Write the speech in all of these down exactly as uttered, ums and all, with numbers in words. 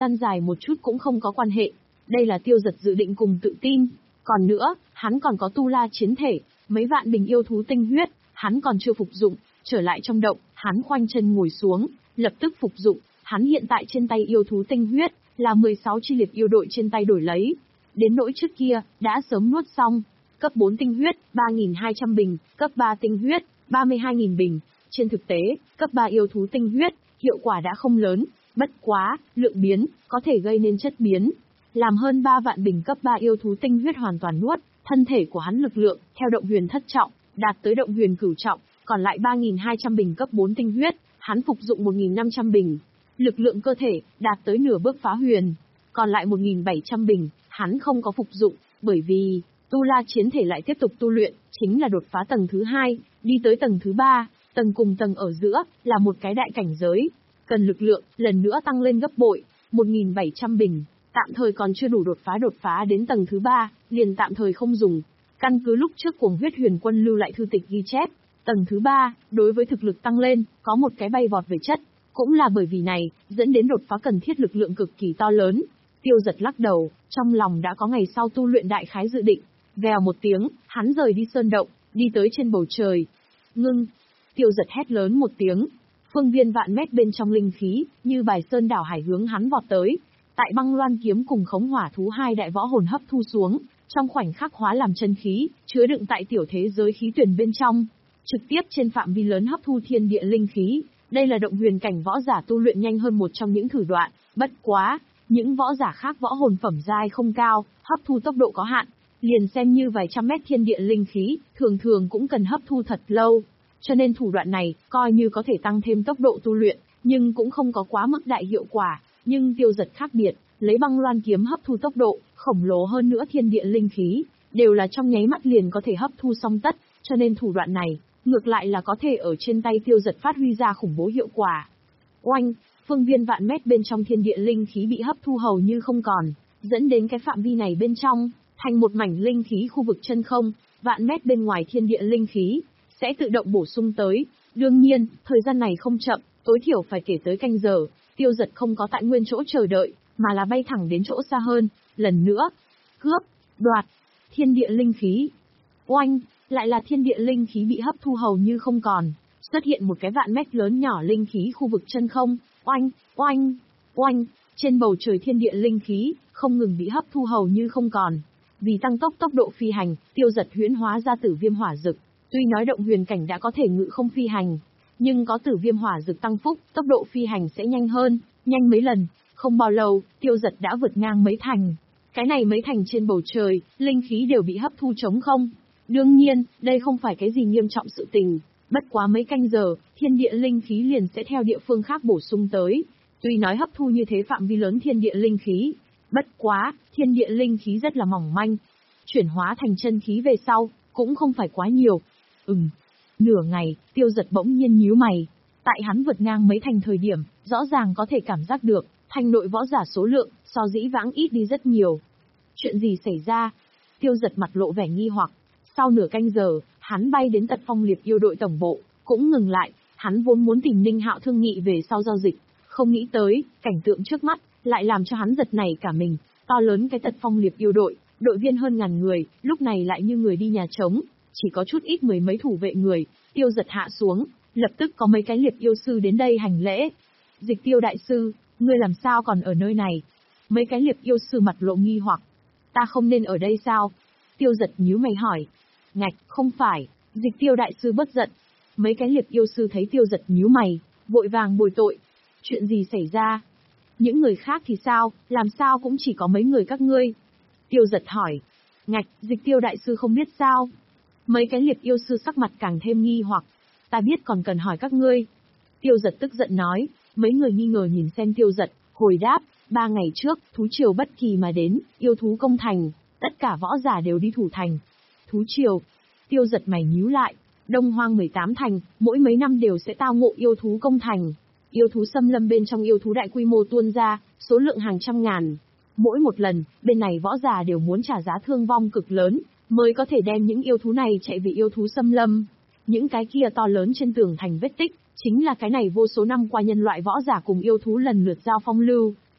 gian dài một chút cũng không có quan hệ. Đây là Tiêu Giật dự định cùng tự tin. Còn nữa, hắn còn có tu la chiến thể, mấy vạn bình yêu thú tinh huyết, hắn còn chưa phục dụng. Trở lại trong động, hắn khoanh chân ngồi xuống, lập tức phục dụng. Hắn hiện tại trên tay yêu thú tinh huyết, là mười sáu chi liệt yêu đội trên tay đổi lấy. Đến nỗi trước kia, đã sớm nuốt xong. Cấp bốn tinh huyết, ba nghìn hai trăm bình, cấp ba tinh huyết, ba mươi hai nghìn bình. Trên thực tế, cấp ba yêu thú tinh huyết, hiệu quả đã không lớn, bất quá, lượng biến, có thể gây nên chất biến. Làm hơn ba vạn bình cấp ba yêu thú tinh huyết hoàn toàn nuốt, thân thể của hắn lực lượng, theo động huyền thất trọng, đạt tới động huyền cửu trọng, còn lại ba nghìn hai trăm bình cấp bốn tinh huyết, hắn phục dụng một nghìn năm trăm bình. Lực lượng cơ thể, đạt tới nửa bước phá huyền. Còn lại một nghìn bảy trăm bình, hắn không có phục dụng, bởi vì, tu la chiến thể lại tiếp tục tu luyện, chính là đột phá tầng thứ hai, đi tới tầng thứ ba, tầng cùng tầng ở giữa, là một cái đại cảnh giới. Cần lực lượng, lần nữa tăng lên gấp bội, một nghìn bảy trăm bình, tạm thời còn chưa đủ đột phá đột phá đến tầng thứ ba, liền tạm thời không dùng. Căn cứ lúc trước Cuồng Huyết Huyền Quân lưu lại thư tịch ghi chép, tầng thứ ba, đối với thực lực tăng lên, có một cái bay vọt về chất. Cũng là bởi vì này, dẫn đến đột phá cần thiết lực lượng cực kỳ to lớn. Tiêu Giật lắc đầu, trong lòng đã có ngày sau tu luyện đại khái dự định. Vèo một tiếng, hắn rời đi sơn động, đi tới trên bầu trời. Ngưng! Tiêu Giật hét lớn một tiếng. Phương viên vạn mét bên trong linh khí, như bài sơn đảo hải hướng hắn vọt tới. Tại Băng Loan kiếm cùng Khống Hỏa thú hai đại võ hồn hấp thu xuống, trong khoảnh khắc hóa làm chân khí, chứa đựng tại tiểu thế giới khí tuyển bên trong. Trực tiếp trên phạm vi lớn hấp thu thiên địa linh khí. Đây là động huyền cảnh võ giả tu luyện nhanh hơn một trong những thử đoạn, bất quá, những võ giả khác võ hồn phẩm giai không cao, hấp thu tốc độ có hạn, liền xem như vài trăm mét thiên địa linh khí, thường thường cũng cần hấp thu thật lâu. Cho nên thủ đoạn này, coi như có thể tăng thêm tốc độ tu luyện, nhưng cũng không có quá mức đại hiệu quả, nhưng Tiêu Giật khác biệt, lấy Băng Loan kiếm hấp thu tốc độ, khổng lồ hơn nữa thiên địa linh khí, đều là trong nháy mắt liền có thể hấp thu xong tất, cho nên thủ đoạn này, ngược lại là có thể ở trên tay Tiêu Giật phát huy ra khủng bố hiệu quả. Oanh, phương viên vạn mét bên trong thiên địa linh khí bị hấp thu hầu như không còn, dẫn đến cái phạm vi này bên trong, thành một mảnh linh khí khu vực chân không, vạn mét bên ngoài thiên địa linh khí, sẽ tự động bổ sung tới. Đương nhiên, thời gian này không chậm, tối thiểu phải kể tới canh giờ, Tiêu Giật không có tại nguyên chỗ chờ đợi, mà là bay thẳng đến chỗ xa hơn, lần nữa, cướp, đoạt, thiên địa linh khí. Oanh, lại là thiên địa linh khí bị hấp thu hầu như không còn, xuất hiện một cái vạn mét lớn nhỏ linh khí khu vực chân không, oanh, oanh, oanh, trên bầu trời thiên địa linh khí, không ngừng bị hấp thu hầu như không còn. Vì tăng tốc tốc độ phi hành, Tiêu Giật huyễn hóa ra tử viêm hỏa dực, tuy nói động huyền cảnh đã có thể ngự không phi hành, nhưng có tử viêm hỏa dực tăng phúc, tốc độ phi hành sẽ nhanh hơn, nhanh mấy lần, không bao lâu, Tiêu Giật đã vượt ngang mấy thành. Cái này mấy thành trên bầu trời, linh khí đều bị hấp thu trống không. Đương nhiên, đây không phải cái gì nghiêm trọng sự tình, bất quá mấy canh giờ, thiên địa linh khí liền sẽ theo địa phương khác bổ sung tới. Tuy nói hấp thu như thế phạm vi lớn thiên địa linh khí, bất quá, thiên địa linh khí rất là mỏng manh. Chuyển hóa thành chân khí về sau, cũng không phải quá nhiều. Ừm, nửa ngày, Tiêu Giật bỗng nhiên nhíu mày. Tại hắn vượt ngang mấy thành thời điểm, rõ ràng có thể cảm giác được, thành nội võ giả số lượng, so dĩ vãng ít đi rất nhiều. Chuyện gì xảy ra? Tiêu Giật mặt lộ vẻ nghi hoặc. Sau nửa canh giờ, hắn bay đến Tật Phong Liệp yêu đội tổng bộ, cũng ngừng lại, hắn vốn muốn tìm Ninh Hạo thương nghị về sau giao dịch, không nghĩ tới, cảnh tượng trước mắt, lại làm cho hắn giật nảy cả mình. To lớn cái Tật Phong Liệp yêu đội, đội viên hơn ngàn người, lúc này lại như người đi nhà trống, chỉ có chút ít mười mấy thủ vệ người. Tiêu Giật hạ xuống, lập tức có mấy cái liệp yêu sư đến đây hành lễ. Dịch Tiêu đại sư, ngươi làm sao còn ở nơi này? Mấy cái liệp yêu sư mặt lộ nghi hoặc. Ta không nên ở đây sao? Tiêu Giật nhíu mày hỏi. Ngạch, không phải, Dịch Tiêu đại sư bất giận. Mấy cái liệp yêu sư thấy Tiêu Giật nhíu mày, vội vàng bồi tội. Chuyện gì xảy ra? Những người khác thì sao, làm sao cũng chỉ có mấy người các ngươi? Tiêu Giật hỏi. Ngạch, Dịch Tiêu đại sư không biết sao? Mấy cái liệp yêu sư sắc mặt càng thêm nghi hoặc. Ta biết còn cần hỏi các ngươi. Tiêu Giật tức giận nói. Mấy người nghi ngờ nhìn xem Tiêu Giật, hồi đáp. Ba ngày trước, thú triều bất kỳ mà đến, yêu thú công thành, tất cả võ giả đều đi thủ thành. Thú triều. Tiêu Giật mày nhíu lại. Đông Hoang mười tám thành, mỗi mấy năm đều sẽ tao ngộ yêu thú công thành. Yêu thú xâm lâm bên trong yêu thú đại quy mô tuôn ra, số lượng hàng trăm ngàn. Mỗi một lần, bên này võ giả đều muốn trả giá thương vong cực lớn, mới có thể đem những yêu thú này chạy về yêu thú xâm lâm. Những cái kia to lớn trên tường thành vết tích, chính là cái này vô số năm qua nhân loại võ giả cùng yêu thú lần lượt giao phong lưu.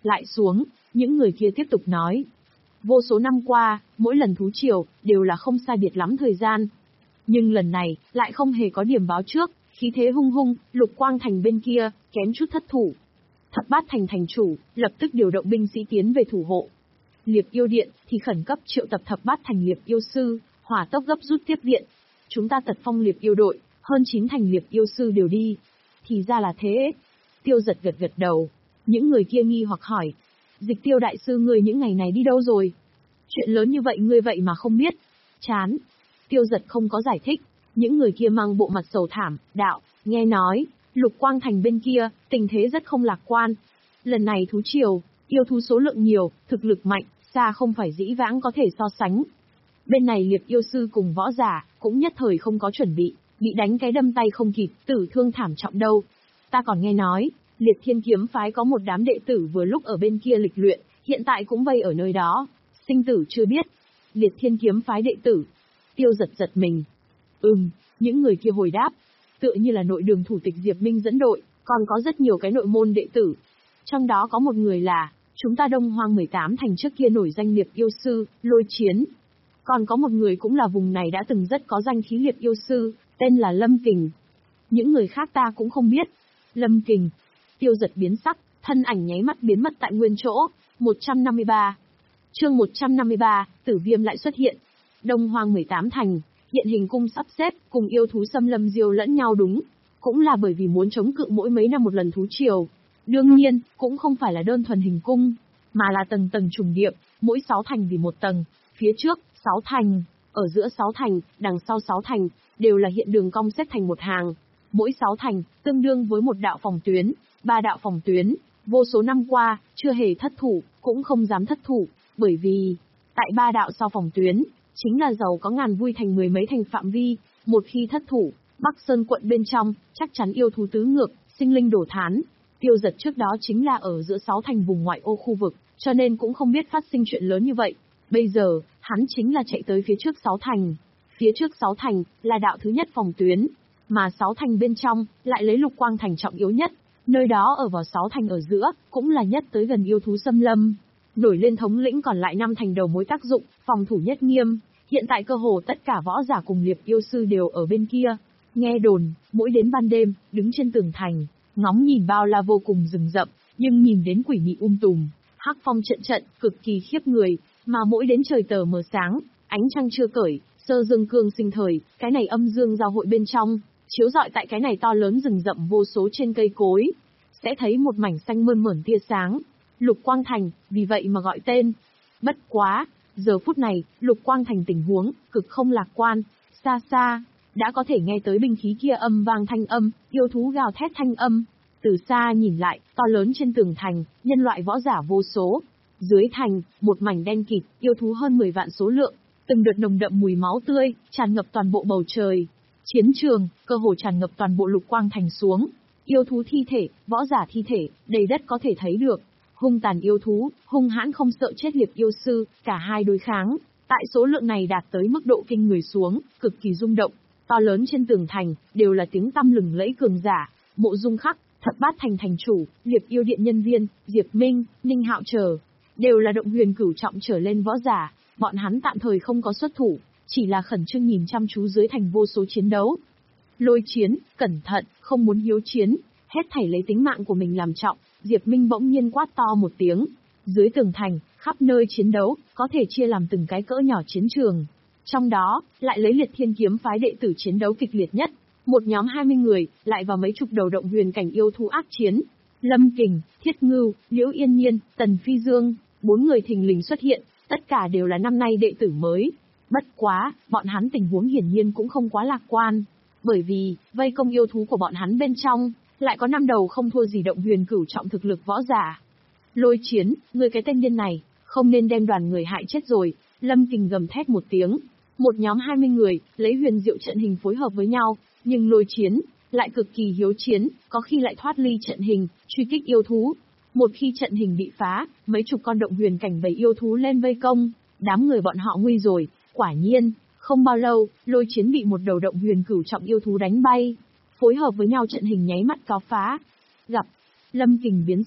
Lại xuống, những người kia tiếp tục nói. Vô số năm qua, mỗi lần thú triều, đều là không sai biệt lắm thời gian. Nhưng lần này, lại không hề có điểm báo trước, khí thế hung hung, Lục Quang Thành bên kia, kém chút thất thủ. Thập Bát Thành thành chủ, lập tức điều động binh sĩ tiến về thủ hộ. Liệp Yêu Điện, thì khẩn cấp triệu tập Thập Bát Thành Liệp Yêu Sư, hỏa tốc gấp rút tiếp viện. Chúng ta tật phong Liệp Yêu đội, hơn chín thành Liệp Yêu Sư đều đi. Thì ra là thế. Tiêu Giật gật gật đầu. Những người kia nghi hoặc hỏi. Dịch Tiêu đại sư ngươi những ngày này đi đâu rồi? Chuyện lớn như vậy ngươi vậy mà không biết. Chán. Tiêu Giật không có giải thích. Những người kia mang bộ mặt sầu thảm, đạo, nghe nói, Lục Quang Thành bên kia, tình thế rất không lạc quan. Lần này thú triều, yêu thú số lượng nhiều, thực lực mạnh, xa không phải dĩ vãng có thể so sánh. Bên này Liệp Yêu Sư cùng võ giả, cũng nhất thời không có chuẩn bị, bị đánh cái đâm tay không kịp, tử thương thảm trọng đâu. Ta còn nghe nói, Liệt Thiên Kiếm Phái có một đám đệ tử vừa lúc ở bên kia lịch luyện, hiện tại cũng vây ở nơi đó. Sinh tử chưa biết. Liệt Thiên Kiếm Phái đệ tử. Tiêu Giật giật mình. Ừm, những người kia hồi đáp. Tựa như là nội đường thủ tịch Diệp Minh dẫn đội, còn có rất nhiều cái nội môn đệ tử. Trong đó có một người là, chúng ta Đông Hoang mười tám thành trước kia nổi danh Liệp Yêu Sư, Lôi Chiến. Còn có một người cũng là vùng này đã từng rất có danh khí Liệp Yêu Sư, tên là Lâm Kình. Những người khác ta cũng không biết. Lâm Kình. Tiêu Giật biến sắc, thân ảnh nháy mắt biến mất tại nguyên chỗ. một trăm năm mươi ba. Chương một trăm năm mươi ba, Tử Viêm lại xuất hiện. Đông Hoang mười tám thành, hiện hình cung sắp xếp, cùng yêu thú xâm lâm diêu lẫn nhau đúng. Cũng là bởi vì muốn chống cự mỗi mấy năm một lần thú triều. Đương nhiên, cũng không phải là đơn thuần hình cung, mà là tầng tầng trùng điệp, mỗi sáu thành vì một tầng. Phía trước, sáu thành, ở giữa sáu thành, đằng sau sáu thành, đều là hiện đường cong xếp thành một hàng. Mỗi sáu thành, tương đương với một đạo phòng tuyến, ba đạo phòng tuyến. Vô số năm qua, chưa hề thất thủ, cũng không dám thất thủ, bởi vì, tại ba đạo sau phòng tuyến, chính là giàu có ngàn vui thành mười mấy thành phạm vi, một khi thất thủ, Bắc Sơn quận bên trong, chắc chắn yêu thú tứ ngược, sinh linh đổ thán. Tiêu Giật trước đó chính là ở giữa sáu thành vùng ngoại ô khu vực, cho nên cũng không biết phát sinh chuyện lớn như vậy. Bây giờ, hắn chính là chạy tới phía trước sáu thành. Phía trước sáu thành, là đạo thứ nhất phòng tuyến, mà sáu thành bên trong, lại lấy Lục Quang Thành trọng yếu nhất. Nơi đó ở vào sáu thành ở giữa, cũng là nhất tới gần yêu thú xâm lâm. Nổi lên thống lĩnh còn lại năm thành đầu mối tác dụng, phòng thủ nhất nghiêm. Hiện tại cơ hồ tất cả võ giả cùng Liệp Yêu Sư đều ở bên kia. Nghe đồn, mỗi đến ban đêm, đứng trên tường thành, ngóng nhìn bao la vô cùng rừng rậm, nhưng nhìn đến quỷ mị um tùm, hắc phong trận trận, cực kỳ khiếp người, mà mỗi đến trời tờ mờ sáng, ánh trăng chưa cởi, sơ dương cương sinh thời, cái này âm dương giao hội bên trong, chiếu rọi tại cái này to lớn rừng rậm vô số trên cây cối, sẽ thấy một mảnh xanh mơn mởn tia sáng. Lục Quang Thành, vì vậy mà gọi tên. Bất quá, giờ phút này, Lục Quang Thành tình huống, cực không lạc quan, xa xa, đã có thể nghe tới binh khí kia âm vang thanh âm, yêu thú gào thét thanh âm. Từ xa nhìn lại, to lớn trên tường thành, nhân loại võ giả vô số. Dưới thành, một mảnh đen kịt, yêu thú hơn mười vạn số lượng, từng đợt nồng đậm mùi máu tươi, tràn ngập toàn bộ bầu trời. Chiến trường, cơ hồ tràn ngập toàn bộ Lục Quang Thành xuống. Yêu thú thi thể, võ giả thi thể, đầy đất có thể thấy được. Hung tàn yêu thú, hung hãn không sợ chết Liệp Yêu Sư, cả hai đối kháng. Tại số lượng này đạt tới mức độ kinh người xuống, cực kỳ rung động. To lớn trên tường thành, đều là tiếng tăm lừng lẫy cường giả. Mộ Dung Khắc, Thập Bát Thành thành chủ, Liệp Yêu Điện nhân viên, Diệp Minh, Ninh Hạo trở, đều là động huyền cửu trọng trở lên võ giả. Bọn hắn tạm thời không có xuất thủ, chỉ là khẩn trương nhìn chăm chú dưới thành vô số chiến đấu. Lôi Chiến, cẩn thận, không muốn hiếu chiến, hết thảy lấy tính mạng của mình làm trọng. Diệp Minh bỗng nhiên quát to một tiếng. Dưới tường thành, khắp nơi chiến đấu, có thể chia làm từng cái cỡ nhỏ chiến trường. Trong đó, lại lấy Liệt Thiên Kiếm Phái đệ tử chiến đấu kịch liệt nhất. Một nhóm hai mươi người, lại vào mấy chục đầu động huyền cảnh yêu thú ác chiến. Lâm Kình, Thiết Ngưu, Liễu Yên Nhiên, Tần Phi Dương, bốn người thình lình xuất hiện, tất cả đều là năm nay đệ tử mới. Bất quá, bọn hắn tình huống hiển nhiên cũng không quá lạc quan. Bởi vì, vây công yêu thú của bọn hắn bên trong, lại có năm đầu không thua gì động huyền cửu trọng thực lực võ giả. Lôi Chiến, người cái tên điên này, không nên đem đoàn người hại chết rồi. Lâm Kình gầm thét một tiếng. Một nhóm hai mươi người, lấy huyền diệu trận hình phối hợp với nhau, nhưng Lôi Chiến lại cực kỳ hiếu chiến, có khi lại thoát ly trận hình, truy kích yêu thú. Một khi trận hình bị phá, mấy chục con động huyền cảnh bầy yêu thú lên vây công, đám người bọn họ nguy rồi. Quả nhiên, không bao lâu, Lôi Chiến bị một đầu động huyền cửu trọng yêu thú đánh bay, phối hợp với nhau trận hình nháy mắt cáo phá. Gặp Lâm Kình biến sắc,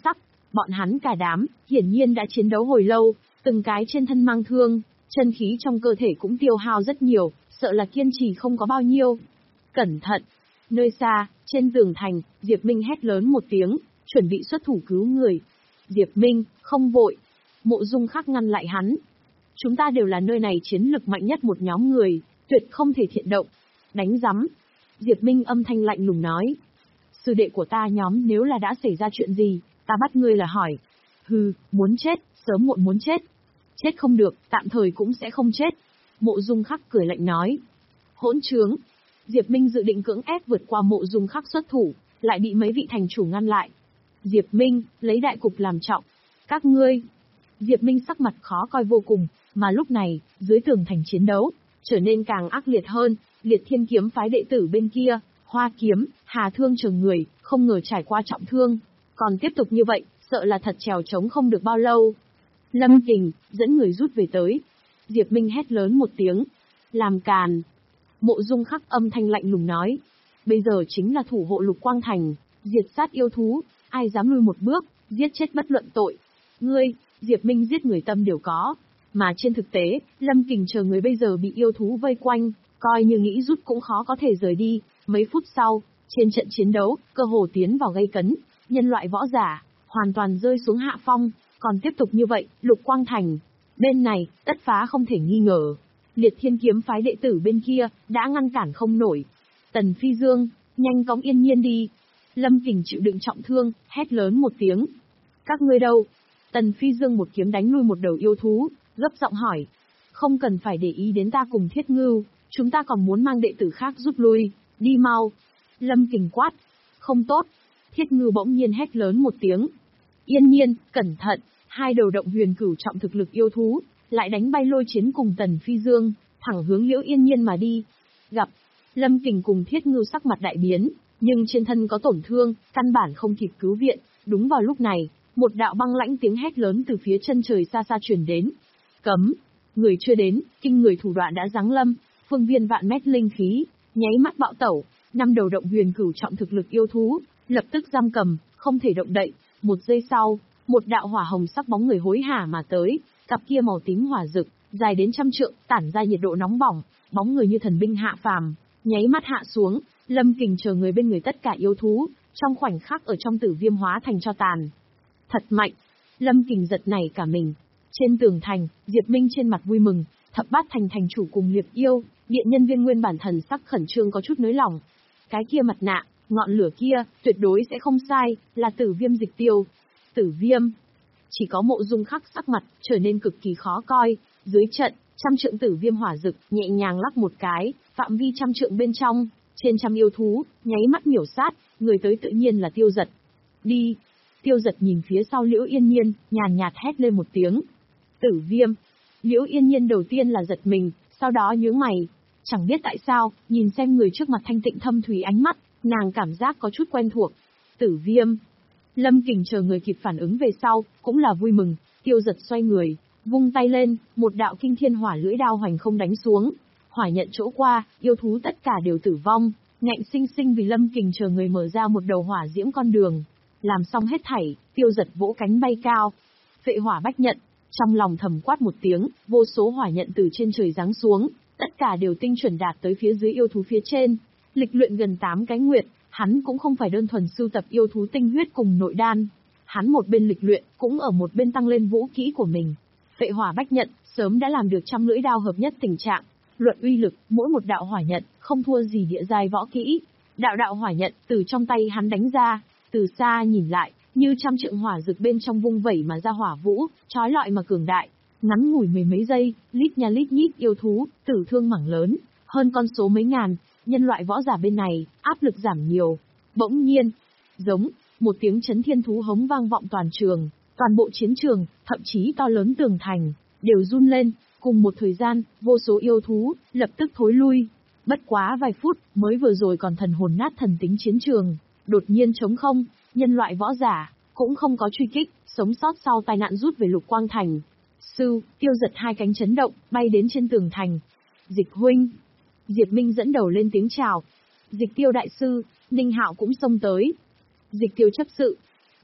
Bọn hắn cả đám, hiển nhiên đã chiến đấu hồi lâu, từng cái trên thân mang thương, chân khí trong cơ thể cũng tiêu hao rất nhiều, sợ là kiên trì không có bao nhiêu. Cẩn thận! Nơi xa, trên tường thành, Diệp Minh hét lớn một tiếng, chuẩn bị xuất thủ cứu người. Diệp Minh, không vội. Mộ Dung Khắc ngăn lại hắn. Chúng ta đều là nơi này chiến lực mạnh nhất một nhóm người, tuyệt không thể thiện động. Đánh rắm. Diệp Minh âm thanh lạnh lùng nói. Sư đệ của ta nhóm nếu là đã xảy ra chuyện gì, ta bắt ngươi là hỏi. Hừ, muốn chết, sớm muộn muốn chết. Chết không được, tạm thời cũng sẽ không chết. Mộ Dung Khắc cười lạnh nói. Hỗn trướng. Diệp Minh dự định cưỡng ép vượt qua Mộ Dung Khắc xuất thủ, lại bị mấy vị thành chủ ngăn lại. Diệp Minh, lấy đại cục làm trọng. Các ngươi. Diệp Minh sắc mặt khó coi vô cùng, mà lúc này, dưới tường thành chiến đấu, trở nên càng ác liệt hơn, Liệt Thiên kiếm phái đệ tử bên kia, Hoa Kiếm, Hà Thương chờ người, không ngờ trải qua trọng thương. Còn tiếp tục như vậy, sợ là thật trèo trống không được bao lâu. Lâm Kình, dẫn người rút về tới. Diệp Minh hét lớn một tiếng. Làm càn. Mộ Dung Khắc âm thanh lạnh lùng nói. Bây giờ chính là thủ hộ Lục Quang Thành, diệt sát yêu thú, ai dám lui một bước, giết chết bất luận tội. Ngươi, Diệp Minh giết người tâm đều có. Mà trên thực tế, Lâm Kình chờ người bây giờ bị yêu thú vây quanh, coi như nghĩ rút cũng khó có thể rời đi. Mấy phút sau, trên trận chiến đấu, cơ hồ tiến vào gây cấn, nhân loại võ giả, hoàn toàn rơi xuống hạ phong, còn tiếp tục như vậy, Lục Quang Thành. Bên này, tất phá không thể nghi ngờ. Liệt Thiên kiếm phái đệ tử bên kia, đã ngăn cản không nổi. Tần Phi Dương, nhanh cõng Yên Nhiên đi. Lâm Kình chịu đựng trọng thương, hét lớn một tiếng. Các ngươi đâu? Tần Phi Dương một kiếm đánh lui một đầu yêu thú, gấp giọng hỏi. Không cần phải để ý đến ta cùng Thiết Ngưu, chúng ta còn muốn mang đệ tử khác rút lui, đi mau. Lâm Kình quát. Không tốt. Thiết Ngưu bỗng nhiên hét lớn một tiếng. Yên Nhiên, cẩn thận, hai đầu động huyền cửu trọng thực lực yêu thú, lại đánh bay lôi chiến cùng Tần Phi Dương, thẳng hướng Liễu Yên Nhiên mà đi. Gặp, Lâm Kình cùng Thiết Ngưu sắc mặt đại biến, nhưng trên thân có tổn thương, căn bản không kịp cứu viện. Đúng vào lúc này, một đạo băng lãnh tiếng hét lớn từ phía chân trời xa xa truyền đến. Cấm, người chưa đến, kinh người thủ đoạn đã giáng lâm, phương viên vạn mét linh khí, nháy mắt bạo tẩu, năm đầu động huyền cửu trọng thực lực yêu thú, lập tức giam cầm, không thể động đậy. Một giây sau, một đạo hỏa hồng sắc bóng người hối hả mà tới, cặp kia màu tím hỏa rực, dài đến trăm trượng, tản ra nhiệt độ nóng bỏng, bóng người như thần binh hạ phàm, nháy mắt hạ xuống. Lâm Kình chờ người bên người tất cả yêu thú, trong khoảnh khắc ở trong tử viêm hóa thành cho tàn. Thật mạnh. Lâm Kình giật nảy cả mình. Trên tường thành, Diệp Minh trên mặt vui mừng, thập bát thành thành chủ cùng Liệp Yêu, điện nhân viên nguyên bản thần sắc khẩn trương có chút nới lỏng. Cái kia mặt nạ, ngọn lửa kia, tuyệt đối sẽ không sai, là tử viêm dịch tiêu. Tử viêm. Chỉ có Mộ Dung Khắc sắc mặt, trở nên cực kỳ khó coi. Dưới trận, trăm trượng tử viêm hỏa rực, nhẹ nhàng lắc một cái, phạm vi trăm trượng bên trong, trên trăm yêu thú, nháy mắt miểu sát, người tới tự nhiên là Tiêu Giật. Đi. Tiêu Giật nhìn phía sau Liễu Yên Nhiên, nhàn nhạt hét lên một tiếng. Tử viêm. Liễu Yên Nhiên đầu tiên là giật mình, sau đó nhướng mày. Chẳng biết tại sao, nhìn xem người trước mặt thanh tịnh thâm thúy ánh mắt, nàng cảm giác có chút quen thuộc. Tử viêm. Lâm Kình chờ người kịp phản ứng về sau, cũng là vui mừng. Tiêu Giật xoay người, vung tay lên, một đạo kinh thiên hỏa lưỡi đao hoành không đánh xuống. Hỏa nhận chỗ qua, yêu thú tất cả đều tử vong, ngạnh sinh sinh vì Lâm Kình chờ người mở ra một đầu hỏa diễm con đường. Làm xong hết thảy, Tiêu Giật vỗ cánh bay cao. Phệ hỏa bách nhận, trong lòng thầm quát một tiếng, vô số hỏa nhận từ trên trời giáng xuống, tất cả đều tinh chuẩn đạt tới phía dưới yêu thú phía trên. Lịch luyện gần tám cái nguyệt, hắn cũng không phải đơn thuần sưu tập yêu thú tinh huyết cùng nội đan. Hắn một bên lịch luyện, cũng ở một bên tăng lên vũ kỹ của mình. Phệ hỏa bách nhận, sớm đã làm được trăm lưỡi đao hợp nhất tình trạng. Luận uy lực, mỗi một đạo hỏa nhận, không thua gì địa giai võ kỹ. Đạo đạo hỏa nhận, từ trong tay hắn đánh ra, từ xa nhìn lại, như trăm trượng hỏa rực bên trong vung vẩy mà ra hỏa vũ, trói lọi mà cường đại. Ngắn ngủi mười mấy giây, lít nha lít nhít yêu thú, tử thương mảng lớn, hơn con số mấy ngàn, nhân loại võ giả bên này, áp lực giảm nhiều. Bỗng nhiên, giống, một tiếng chấn thiên thú hống vang vọng toàn trường, toàn bộ chiến trường, thậm chí to lớn tường thành, đều run lên. Cùng một thời gian, vô số yêu thú, lập tức thối lui. Bất quá vài phút, mới vừa rồi còn thần hồn nát thần tính chiến trường, đột nhiên trống không, nhân loại võ giả, cũng không có truy kích, sống sót sau tai nạn rút về Lục Quang Thành. Sư, Tiêu Giật hai cánh chấn động, bay đến trên tường thành. Dịch huynh. Diệp Minh dẫn đầu lên tiếng chào. Dịch Tiêu đại sư, Ninh Hạo cũng xông tới. Dịch Tiêu chấp sự.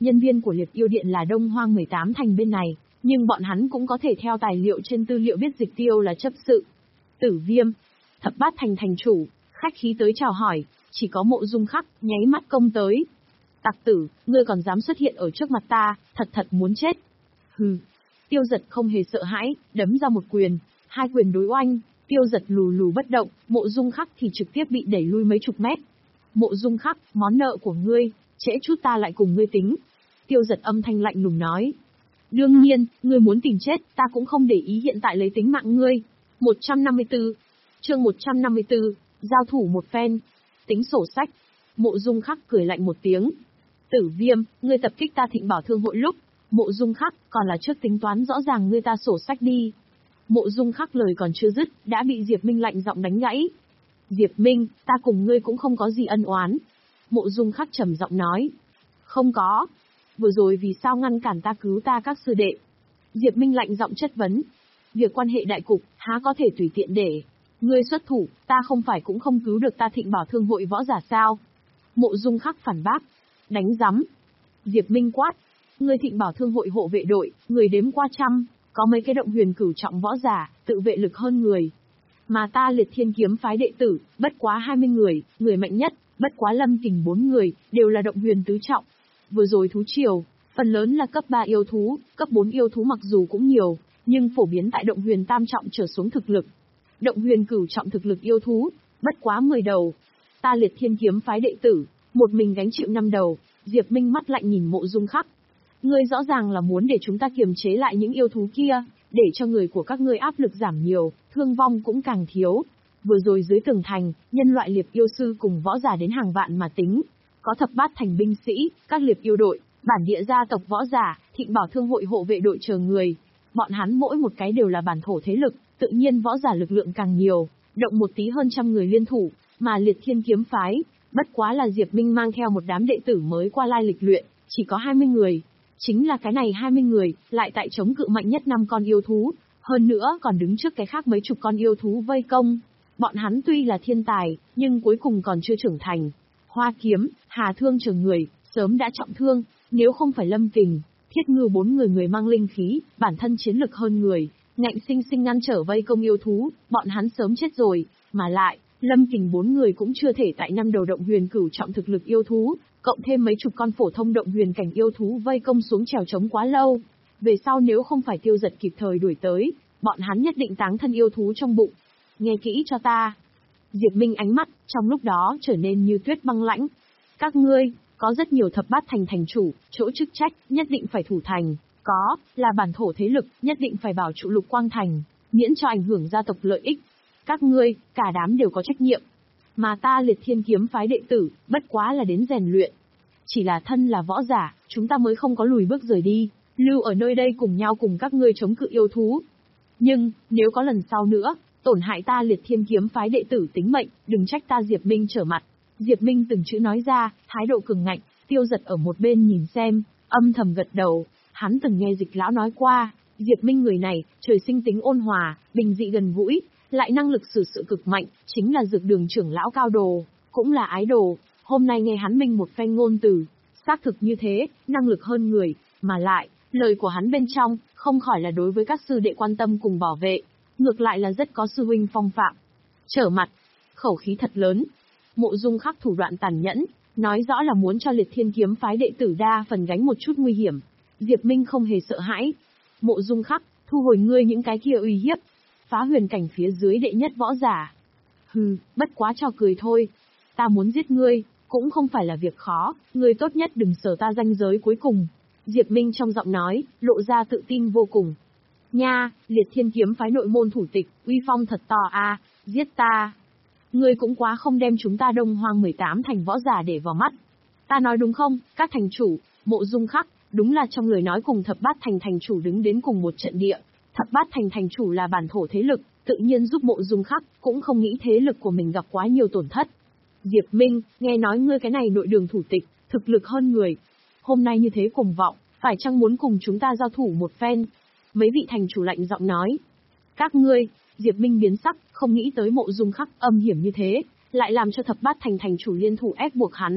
nhân viên của Liệp Yêu Điện là Đông Hoang mười tám thành bên này, nhưng bọn hắn cũng có thể theo tài liệu trên tư liệu biết Dịch Tiêu là chấp sự. Tử Viêm, Thập Bát Thành thành chủ, khách khí tới chào hỏi, chỉ có Mộ Dung Khắc nháy mắt công tới. Tặc tử, ngươi còn dám xuất hiện ở trước mặt ta, thật thật muốn chết. Hừ. Tiêu Giật không hề sợ hãi, đấm ra một quyền, hai quyền đối oanh, Tiêu Giật lù lù bất động, Mộ Dung Khắc thì trực tiếp bị đẩy lui mấy chục mét. Mộ Dung Khắc, món nợ của ngươi, trễ chút ta lại cùng ngươi tính. Tiêu Giật âm thanh lạnh lùng nói. Đương nhiên, ngươi muốn tìm chết, ta cũng không để ý hiện tại lấy tính mạng ngươi. một trăm năm mươi tư. Chương một trăm năm mươi tư, giao thủ một phen. Tính sổ sách. Mộ Dung Khắc cười lạnh một tiếng. Tử Viêm, ngươi tập kích ta Thịnh Bảo Thương hội lúc, Mộ Dung Khắc, còn là trước tính toán rõ ràng ngươi ta sổ sách đi. Mộ Dung Khắc lời còn chưa dứt, đã bị Diệp Minh lạnh giọng đánh gãy. Diệp Minh, ta cùng ngươi cũng không có gì ân oán. Mộ Dung Khắc trầm giọng nói. Không có. Vừa rồi vì sao ngăn cản ta cứu ta các sư đệ? Diệp Minh lạnh giọng chất vấn. Việc quan hệ đại cục, há có thể tùy tiện để ngươi xuất thủ, ta không phải cũng không cứu được ta Thịnh Bảo Thương hội võ giả sao? Mộ Dung Khắc phản bác. Đánh rắm. Diệp Minh quát. Ngươi Thịnh Bảo Thương hội hộ vệ đội, người đếm qua trăm, có mấy cái động huyền cửu trọng võ giả, tự vệ lực hơn người. Mà ta Liệt Thiên kiếm phái đệ tử, bất quá hai mươi người, người mạnh nhất, bất quá Lâm Kình bốn người, đều là động huyền tứ trọng. Vừa rồi thú triều, phần lớn là cấp ba yêu thú, cấp bốn yêu thú mặc dù cũng nhiều, nhưng phổ biến tại động huyền tam trọng trở xuống thực lực. Động huyền cửu trọng thực lực yêu thú, bất quá mười đầu. Ta Liệt Thiên kiếm phái đệ tử, một mình gánh chịu năm đầu. Diệp Minh mắt lạnh nhìn Mộ Dung Khắc. Ngươi rõ ràng là muốn để chúng ta kiềm chế lại những yêu thú kia, để cho người của các ngươi áp lực giảm nhiều, thương vong cũng càng thiếu. Vừa rồi dưới tường thành, nhân loại Liệp yêu sư cùng võ giả đến hàng vạn mà tính. Có Thập Bát Thành binh sĩ, các Liệp yêu đội, bản địa gia tộc võ giả, Thịnh Bảo Thương hội hộ vệ đội chờ người. Bọn hắn mỗi một cái đều là bản thổ thế lực, tự nhiên võ giả lực lượng càng nhiều, động một tí hơn trăm người liên thủ, mà Liệt Thiên kiếm phái, bất quá là Diệp Minh mang theo một đám đệ tử mới qua lai lịch luyện, chỉ có hai mươi người. Chính là cái này hai mươi người, lại tại chống cự mạnh nhất năm con yêu thú, hơn nữa còn đứng trước cái khác mấy chục con yêu thú vây công. Bọn hắn tuy là thiên tài, nhưng cuối cùng còn chưa trưởng thành. Hoa Kiếm, Hà Thương chờ người, sớm đã trọng thương, nếu không phải Lâm Kình, Thiết Ngư bốn người người mang linh khí, bản thân chiến lực hơn người, ngạnh sinh sinh ngăn trở vây công yêu thú, bọn hắn sớm chết rồi, mà lại, Lâm Kình bốn người cũng chưa thể tại năm đầu động huyền cửu trọng thực lực yêu thú, cộng thêm mấy chục con phổ thông động huyền cảnh yêu thú vây công xuống trèo trống quá lâu. Về sau nếu không phải Tiêu Giật kịp thời đuổi tới, bọn hắn nhất định táng thân yêu thú trong bụng. Nghe kỹ cho ta. Diệp Minh ánh mắt, trong lúc đó trở nên như tuyết băng lãnh. Các ngươi, có rất nhiều Thập Bát Thành thành chủ, chỗ chức trách, nhất định phải thủ thành. Có, là bản thổ thế lực, nhất định phải bảo trụ Lục Quang Thành, miễn cho ảnh hưởng gia tộc lợi ích. Các ngươi, cả đám đều có trách nhiệm. Mà ta Liệt Thiên kiếm phái đệ tử, bất quá là đến rèn luyện. Chỉ là thân là võ giả, chúng ta mới không có lùi bước rời đi, lưu ở nơi đây cùng nhau cùng các ngươi chống cự yêu thú. Nhưng, nếu có lần sau nữa, tổn hại ta Liệt Thiên kiếm phái đệ tử tính mệnh, đừng trách ta Diệp Minh trở mặt. Diệp Minh từng chữ nói ra, thái độ cường ngạnh. Tiêu Giật ở một bên nhìn xem, âm thầm gật đầu. Hắn từng nghe Dịch lão nói qua, Diệp Minh người này, trời sinh tính ôn hòa, bình dị gần gũi, lại năng lực xử sự cực mạnh, chính là Dược Đường trưởng lão cao đồ, cũng là ái đồ. Hôm nay nghe hắn minh một phen ngôn từ, xác thực như thế, năng lực hơn người, mà lại, lời của hắn bên trong, không khỏi là đối với các sư đệ quan tâm cùng bảo vệ, ngược lại là rất có sư huynh phong phạm. Trở mặt, khẩu khí thật lớn. Mộ Dung Khắc thủ đoạn tàn nhẫn, nói rõ là muốn cho Liệt Thiên kiếm phái đệ tử đa phần gánh một chút nguy hiểm. Diệp Minh không hề sợ hãi. Mộ Dung Khắc, thu hồi ngươi những cái kia uy hiếp, phá huyền cảnh phía dưới đệ nhất võ giả. Hừ, bất quá trò cười thôi. Ta muốn giết ngươi, cũng không phải là việc khó, ngươi tốt nhất đừng sở ta ranh giới cuối cùng. Diệp Minh trong giọng nói, lộ ra tự tin vô cùng. Nha, Liệt Thiên kiếm phái nội môn thủ tịch, uy phong thật to a, à, giết ta. Ngươi cũng quá không đem chúng ta Đông Hoang mười tám thành võ giả để vào mắt. Ta nói đúng không, các thành chủ, Mộ Dung Khắc, đúng là trong lời nói cùng Thập Bát Thành thành chủ đứng đến cùng một trận địa. Thập Bát Thành thành chủ là bản thổ thế lực, tự nhiên giúp Mộ Dung Khắc, cũng không nghĩ thế lực của mình gặp quá nhiều tổn thất. Diệp Minh, nghe nói ngươi cái này nội đường thủ tịch, thực lực hơn người. Hôm nay như thế cùng vọng, phải chăng muốn cùng chúng ta giao thủ một phen? Mấy vị thành chủ lạnh giọng nói. Các ngươi, Diệp Minh biến sắc, không nghĩ tới Mộ Dung Khắc âm hiểm như thế, lại làm cho Thập Bát Thành thành chủ liên thủ ép buộc hắn.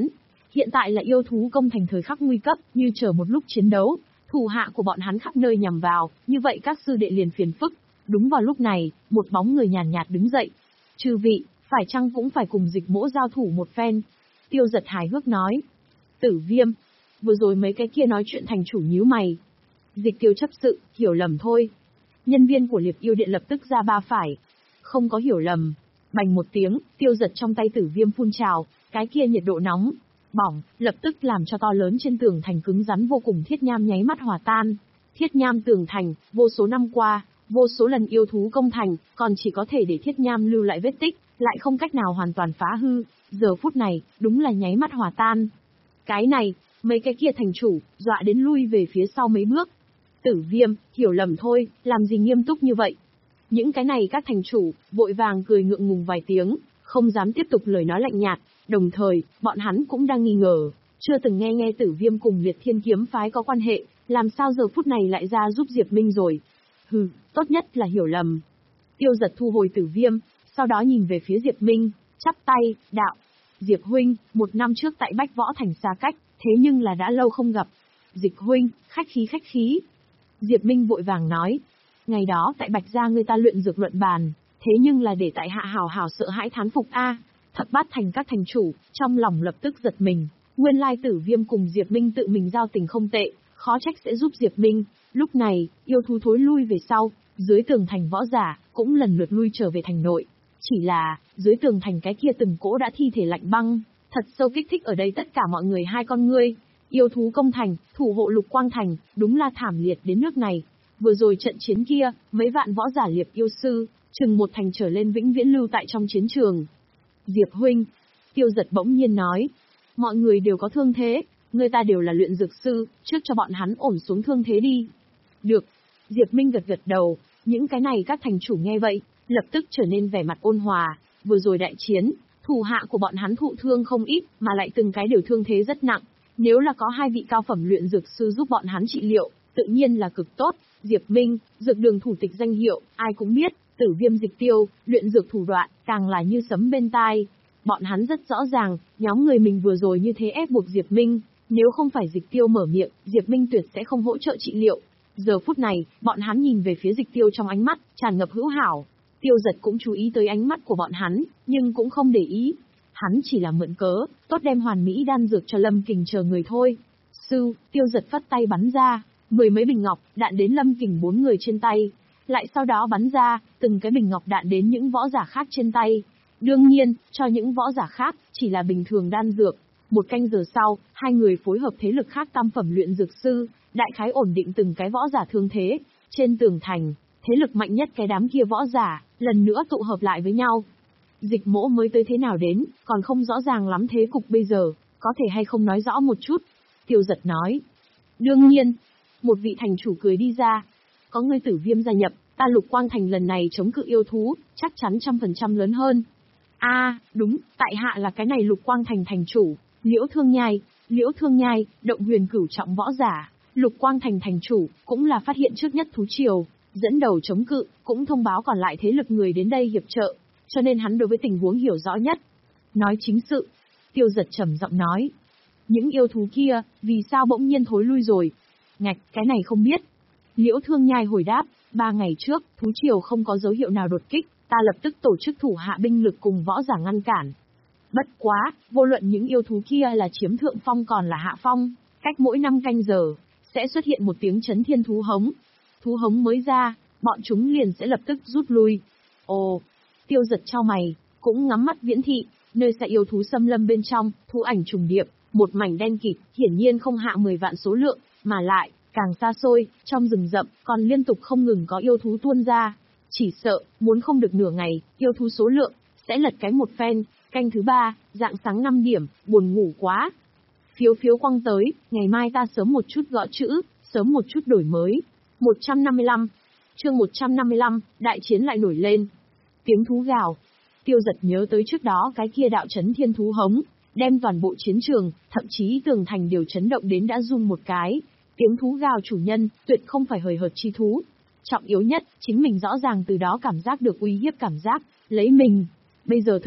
Hiện tại là yêu thú công thành thời khắc nguy cấp, như chờ một lúc chiến đấu, thủ hạ của bọn hắn khắp nơi nhằm vào, như vậy các sư đệ liền phiền phức. Đúng vào lúc này, một bóng người nhàn nhạt, nhạt đứng dậy. Chư vị, phải chăng cũng phải cùng Dịch Mỗ giao thủ một phen? Tiêu Giật hài hước nói. Tử Viêm, vừa rồi mấy cái kia nói chuyện thành chủ nhíu mày. Dịch Tiêu chấp sự, hiểu lầm thôi. Nhân viên của Liệp Yêu Điện lập tức ra ba phải. Không có hiểu lầm. Bành một tiếng, Tiêu Giật trong tay Tử Viêm phun trào, cái kia nhiệt độ nóng, bỏng, lập tức làm cho to lớn trên tường thành cứng rắn vô cùng thiết nham nháy mắt hòa tan. Thiết nham tường thành, vô số năm qua, vô số lần yêu thú công thành, còn chỉ có thể để thiết nham lưu lại vết tích, lại không cách nào hoàn toàn phá hư. Giờ phút này, đúng là nháy mắt hòa tan. Cái này, mấy cái kia thành chủ, dọa đến lui về phía sau mấy bước. Tử Viêm, hiểu lầm thôi, làm gì nghiêm túc như vậy? Những cái này các thành chủ, vội vàng cười ngượng ngùng vài tiếng, không dám tiếp tục lời nói lạnh nhạt, đồng thời, bọn hắn cũng đang nghi ngờ, chưa từng nghe nghe Tử Viêm cùng Liệt Thiên Kiếm phái có quan hệ, làm sao giờ phút này lại ra giúp Diệp Minh rồi. Hừ, tốt nhất là hiểu lầm. Tiêu Giật thu hồi Tử Viêm, sau đó nhìn về phía Diệp Minh, chắp tay, đạo. Diệp huynh, một năm trước tại Bách Võ Thành xa cách, thế nhưng là đã lâu không gặp. Dịch huynh, khách khí khách khí. Diệp Minh vội vàng nói. Ngày đó tại Bạch Gia người ta luyện dược luận bàn, thế nhưng là để tại hạ hào hào sợ hãi thán phục a. Thập Bát Thành các thành chủ, trong lòng lập tức giật mình, nguyên lai Tử Viêm cùng Diệp Minh tự mình giao tình không tệ, khó trách sẽ giúp Diệp Minh. Lúc này, yêu thú thối lui về sau, dưới tường thành võ giả, cũng lần lượt lui trở về thành nội. Chỉ là, dưới tường thành cái kia từng cỗ đã thi thể lạnh băng, thật sâu kích thích ở đây tất cả mọi người hai con ngươi. Yêu thú công thành, thủ hộ Lục Quang Thành, đúng là thảm liệt đến nước này. Vừa rồi trận chiến kia, mấy vạn võ giả liệp yêu sư, chừng một thành trở lên vĩnh viễn lưu tại trong chiến trường. Diệp huynh, Tiêu Giật bỗng nhiên nói, mọi người đều có thương thế, người ta đều là luyện dược sư, trước cho bọn hắn ổn xuống thương thế đi. Được, Diệp Minh gật gật đầu, những cái này các thành chủ nghe vậy, lập tức trở nên vẻ mặt ôn hòa, vừa rồi đại chiến, thủ hạ của bọn hắn thụ thương không ít, mà lại từng cái đều thương thế rất nặng, nếu là có hai vị cao phẩm luyện dược sư giúp bọn hắn trị liệu, tự nhiên là cực tốt. Diệp Minh, dược đường thủ tịch danh hiệu, ai cũng biết, Tử Viêm Dịch Tiêu, luyện dược thủ đoạn, càng là như sấm bên tai. Bọn hắn rất rõ ràng, nhóm người mình vừa rồi như thế ép buộc Diệp Minh, nếu không phải Dịch Tiêu mở miệng, Diệp Minh tuyệt sẽ không hỗ trợ trị liệu. Giờ phút này, bọn hắn nhìn về phía Dịch Tiêu trong ánh mắt, tràn ngập hữu hảo. Tiêu Giật cũng chú ý tới ánh mắt của bọn hắn, nhưng cũng không để ý. Hắn chỉ là mượn cớ, tốt đem hoàn mỹ đan dược cho Lâm Kình chờ người thôi. Sư, Tiêu Giật phất tay bắn ra, mười mấy bình ngọc, đạn đến Lâm Kình bốn người trên tay. Lại sau đó bắn ra, từng cái bình ngọc đạn đến những võ giả khác trên tay. Đương nhiên, cho những võ giả khác, chỉ là bình thường đan dược. Một canh giờ sau, hai người phối hợp thế lực khác tam phẩm luyện dược sư, đại khái ổn định từng cái võ giả thương thế. Trên tường thành, thế lực mạnh nhất cái đám kia võ giả, lần nữa tụ hợp lại với nhau. Dịch Mỗ mới tới thế nào đến, còn không rõ ràng lắm thế cục bây giờ, có thể hay không nói rõ một chút? Tiêu Giật nói. Đương nhiên, một vị thành chủ cười đi ra. Có người Tử Viêm gia nhập, ta Lục Quang Thành lần này chống cự yêu thú, chắc chắn trăm phần trăm lớn hơn. A, à, đúng, tại hạ là cái này Lục Quang Thành thành chủ, Liễu Thương Nhai. Liễu Thương Nhai, động huyền cửu trọng võ giả, Lục Quang Thành thành chủ, cũng là phát hiện trước nhất thú triều, dẫn đầu chống cự, cũng thông báo còn lại thế lực người đến đây hiệp trợ, cho nên hắn đối với tình huống hiểu rõ nhất. Nói chính sự, Tiêu Giật trầm giọng nói. Những yêu thú kia, vì sao bỗng nhiên thối lui rồi? Ngạch, cái này không biết. Liễu Thương Nhai hồi đáp, ba ngày trước, thú triều không có dấu hiệu nào đột kích, ta lập tức tổ chức thủ hạ binh lực cùng võ giả ngăn cản. Bất quá, vô luận những yêu thú kia là chiếm thượng phong còn là hạ phong, cách mỗi năm canh giờ, sẽ xuất hiện một tiếng chấn thiên thú hống. Thú hống mới ra, bọn chúng liền sẽ lập tức rút lui. Ồ, Tiêu Giật chau mày, cũng ngắm mắt viễn thị, nơi xa yêu thú xâm lâm bên trong, thú ảnh trùng điệp, một mảnh đen kịt, hiển nhiên không hạ mười vạn số lượng, mà lại, càng xa xôi, trong rừng rậm, còn liên tục không ngừng có yêu thú tuôn ra. Chỉ sợ, muốn không được nửa ngày, yêu thú số lượng, sẽ lật cái một phen. Canh thứ ba, dạng sáng năm điểm, buồn ngủ quá. Phiếu phiếu quăng tới, ngày mai ta sớm một chút gõ chữ, sớm một chút đổi mới. một trăm năm mươi lăm, chương một trăm năm mươi lăm, đại chiến lại nổi lên. Tiếng thú gào. Tiêu Giật nhớ tới trước đó cái kia đạo chấn thiên thú hống, đem toàn bộ chiến trường, thậm chí tường thành đều chấn động đến đã run một cái. Tiếng thú gào chủ nhân, tuyệt không phải hời hợt chi thú. Trọng yếu nhất, chính mình rõ ràng từ đó cảm giác được uy hiếp cảm giác, lấy mình. Bây giờ thực lực,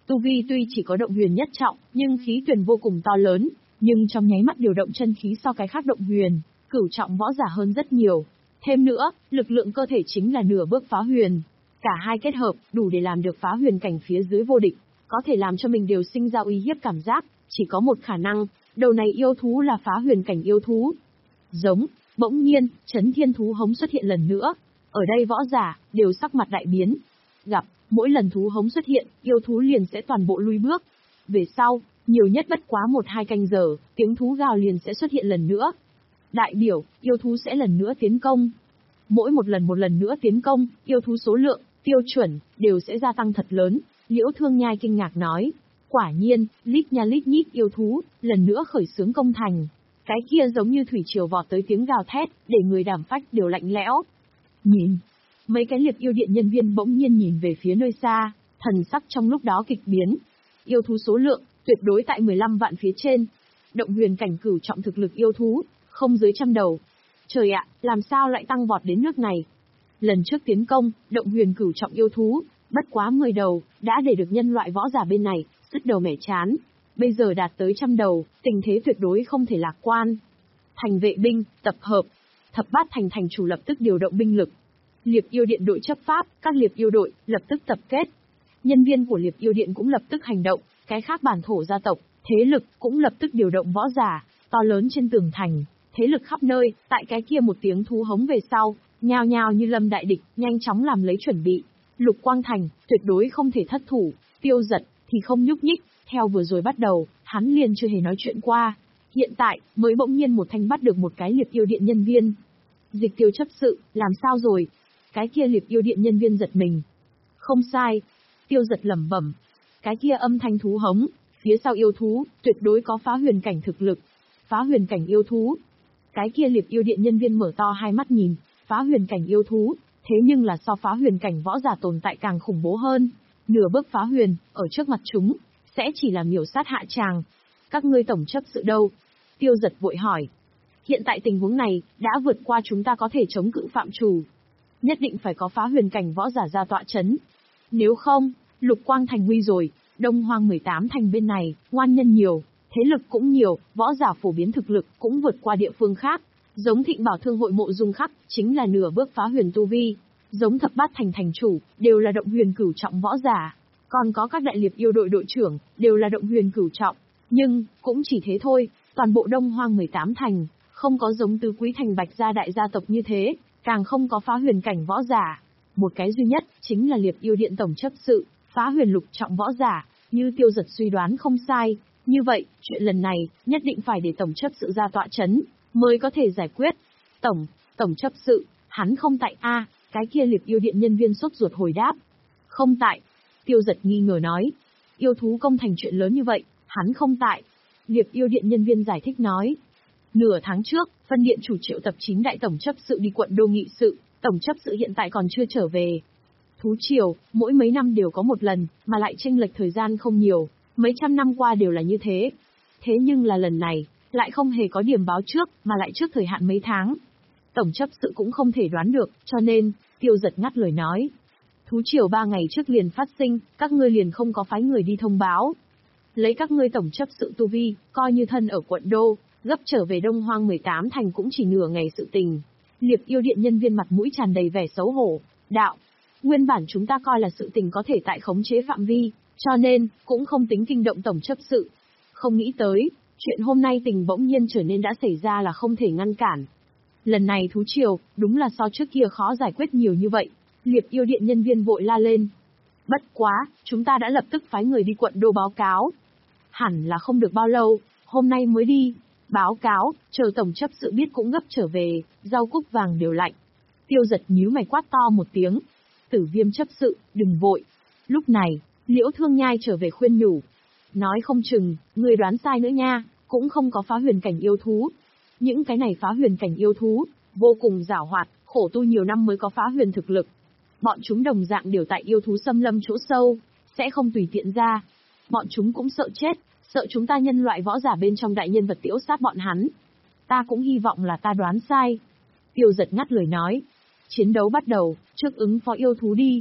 Tu vi tuy chỉ có động huyền nhất trọng, nhưng khí tuyển vô cùng to lớn, nhưng trong nháy mắt điều động chân khí so cái khác động huyền, cửu trọng võ giả hơn rất nhiều. Thêm nữa, lực lượng cơ thể chính là nửa bước phá huyền. Cả hai kết hợp, đủ để làm được phá huyền cảnh phía dưới vô địch, có thể làm cho mình đều sinh ra uy hiếp cảm giác, chỉ có một khả năng, đầu này yêu thú là phá huyền cảnh yêu thú. Giống, bỗng nhiên, Chấn Thiên thú hống xuất hiện lần nữa. Ở đây võ giả, đều sắc mặt đại biến. Gặp, mỗi lần thú hống xuất hiện, yêu thú liền sẽ toàn bộ lui bước. Về sau, nhiều nhất bất quá một hai canh giờ, tiếng thú gào liền sẽ xuất hiện lần nữa. Đại biểu, yêu thú sẽ lần nữa tiến công. Mỗi một lần một lần nữa tiến công, yêu thú số lượng, tiêu chuẩn, đều sẽ gia tăng thật lớn. Liễu Thương Nhai kinh ngạc nói. Quả nhiên, lít nha lít nhít yêu thú, lần nữa khởi xướng công thành. Cái kia giống như thủy triều vọt tới tiếng gào thét, để người đảm phách đều lạnh lẽo. Nhìn, mấy cái liệp yêu điện nhân viên bỗng nhiên nhìn về phía nơi xa, thần sắc trong lúc đó kịch biến. Yêu thú số lượng, tuyệt đối tại mười lăm vạn phía trên. Động huyền cảnh cửu trọng thực lực yêu thú, không dưới trăm đầu. Trời ạ, làm sao lại tăng vọt đến nước này? Lần trước tiến công, động huyền cửu trọng yêu thú, bất quá mười đầu, đã để được nhân loại võ giả bên này, sứt đầu mẻ chán. Bây giờ đạt tới trăm đầu, tình thế tuyệt đối không thể lạc quan. Thành vệ binh, tập hợp. Thập bát thành thành chủ lập tức điều động binh lực. Liệp yêu điện đội chấp pháp, các liệp yêu đội, lập tức tập kết. Nhân viên của liệp yêu điện cũng lập tức hành động, cái khác bản thổ gia tộc, thế lực cũng lập tức điều động võ giả, to lớn trên tường thành, thế lực khắp nơi, tại cái kia một tiếng thú hống về sau, nhao nhao như lâm đại địch, nhanh chóng làm lấy chuẩn bị. Lục Quang Thành, tuyệt đối không thể thất thủ, Tiêu Giật thì không nhúc nhích, theo vừa rồi bắt đầu, hắn liền chưa hề nói chuyện qua. Hiện tại, mới bỗng nhiên một thanh bắt được một cái liệp yêu điện nhân viên. Dịch Tiêu chấp sự, làm sao rồi? Cái kia liệp yêu điện nhân viên giật mình. Không sai. Tiêu Giật lẩm bẩm. Cái kia âm thanh thú hống, phía sau yêu thú, tuyệt đối có phá huyền cảnh thực lực. Phá huyền cảnh yêu thú. Cái kia liệp yêu điện nhân viên mở to hai mắt nhìn, phá huyền cảnh yêu thú, thế nhưng là so phá huyền cảnh võ giả tồn tại càng khủng bố hơn. Nửa bước phá huyền, ở trước mặt chúng, sẽ chỉ là miểu sát hạ tràng. Các ngươi tổng chấp sự đâu? Tiêu Giật vội hỏi. Hiện tại tình huống này, đã vượt qua chúng ta có thể chống cự phạm chủ. Nhất định phải có phá huyền cảnh võ giả ra tọa chấn. Nếu không, Lục Quang Thành nguy rồi, Đông Hoang mười tám thành bên này, ngoan nhân nhiều, thế lực cũng nhiều, võ giả phổ biến thực lực cũng vượt qua địa phương khác. Giống Thịnh Bảo Thương hội Mộ Dung Khắc, chính là nửa bước phá huyền tu vi. Giống Thập Bát Thành thành chủ, đều là động huyền cửu trọng võ giả. Còn có các đại liệp yêu đội đội trưởng, đều là động huyền cửu trọng. Nhưng, cũng chỉ thế thôi, toàn bộ Đông Hoang mười tám thành, không có giống Tứ Quý Thành Bạch gia đại gia tộc như thế, càng không có phá huyền cảnh võ giả. Một cái duy nhất, chính là liệp yêu điện tổng chấp sự, phá huyền lục trọng võ giả, như Tiêu Giật suy đoán không sai. Như vậy, chuyện lần này, nhất định phải để tổng chấp sự ra tọa chấn, mới có thể giải quyết. Tổng, tổng chấp sự, hắn không tại a? Cái kia liệp yêu điện nhân viên sốt ruột hồi đáp. Không tại. Tiêu Giật nghi ngờ nói. Yêu thú công thành chuyện lớn như vậy, hắn không tại. Liệp yêu điện nhân viên giải thích nói. Nửa tháng trước, phân điện chủ triệu tập chín đại tổng chấp sự đi quận đô nghị sự, tổng chấp sự hiện tại còn chưa trở về. Thú triều, mỗi mấy năm đều có một lần, mà lại chênh lệch thời gian không nhiều, mấy trăm năm qua đều là như thế. Thế nhưng là lần này, lại không hề có điểm báo trước, mà lại trước thời hạn mấy tháng. Tổng chấp sự cũng không thể đoán được, cho nên, Tiêu Giật ngắt lời nói. Thú triều ba ngày trước liền phát sinh, các ngươi liền không có phái người đi thông báo. Lấy các ngươi tổng chấp sự tu vi, coi như thân ở quận đô, gấp trở về Đông Hoang mười tám thành cũng chỉ nửa ngày sự tình. Liệp yêu điện nhân viên mặt mũi tràn đầy vẻ xấu hổ, đạo. Nguyên bản chúng ta coi là sự tình có thể tại khống chế phạm vi, cho nên, cũng không tính kinh động tổng chấp sự. Không nghĩ tới, chuyện hôm nay tình bỗng nhiên trở nên đã xảy ra là không thể ngăn cản. Lần này thú triều, đúng là so trước kia khó giải quyết nhiều như vậy. Liệp yêu điện nhân viên vội la lên. Bất quá, chúng ta đã lập tức phái người đi quận đô báo cáo. Hẳn là không được bao lâu, hôm nay mới đi. Báo cáo, chờ tổng chấp sự biết cũng gấp trở về, rau cúc vàng đều lạnh. Tiêu Giật nhíu mày quát to một tiếng. Tử Viêm chấp sự, đừng vội. Lúc này, Liễu Thương Nhai trở về khuyên nhủ. Nói không chừng, người đoán sai nữa nha, cũng không có phá huyền cảnh yêu thú. Những cái này phá huyền cảnh yêu thú, vô cùng giảo hoạt, khổ tu nhiều năm mới có phá huyền thực lực. Bọn chúng đồng dạng đều tại yêu thú xâm lâm chỗ sâu, sẽ không tùy tiện ra. Bọn chúng cũng sợ chết, sợ chúng ta nhân loại võ giả bên trong đại nhân vật tiễu sát bọn hắn. Ta cũng hy vọng là ta đoán sai. Tiêu Giật ngắt lời nói. Chiến đấu bắt đầu, trước ứng phó yêu thú đi.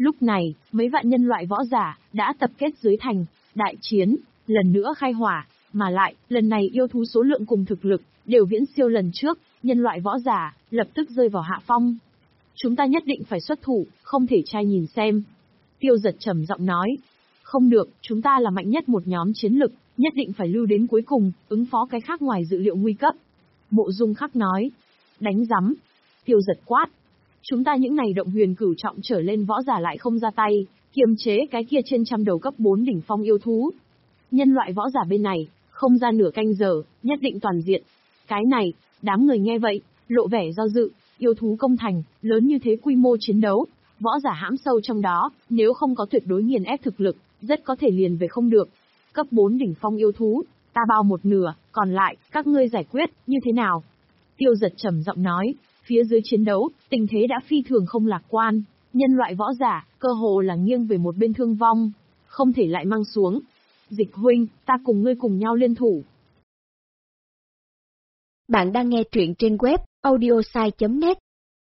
Lúc này, mấy vạn nhân loại võ giả đã tập kết dưới thành, đại chiến, lần nữa khai hỏa, mà lại, lần này yêu thú số lượng cùng thực lực đều viễn siêu lần trước, nhân loại võ giả lập tức rơi vào hạ phong. Chúng ta nhất định phải xuất thủ, không thể trai nhìn xem. Tiêu Giật trầm giọng nói. Không được, chúng ta là mạnh nhất một nhóm chiến lực, nhất định phải lưu đến cuối cùng, ứng phó cái khác ngoài dự liệu nguy cấp. Mộ Dung Khắc nói. Đánh rắm. Tiêu Giật quát. Chúng ta những này động huyền cửu trọng trở lên võ giả lại không ra tay, kiềm chế cái kia trên trăm đầu cấp bốn đỉnh phong yêu thú. Nhân loại võ giả bên này, không ra nửa canh giờ, nhất định toàn diện. Cái này, đám người nghe vậy, lộ vẻ do dự, yêu thú công thành, lớn như thế quy mô chiến đấu, võ giả hãm sâu trong đó, nếu không có tuyệt đối nghiền ép thực lực, rất có thể liền về không được. Cấp bốn đỉnh phong yêu thú, ta bao một nửa, còn lại, các ngươi giải quyết, như thế nào? Tiêu Giật trầm giọng nói, phía dưới chiến đấu, tình thế đã phi thường không lạc quan, nhân loại võ giả, cơ hồ là nghiêng về một bên thương vong, không thể lại mang xuống. Dịch huynh, ta cùng ngươi cùng nhau liên thủ. Bạn đang nghe truyện trên web audiosai chấm net.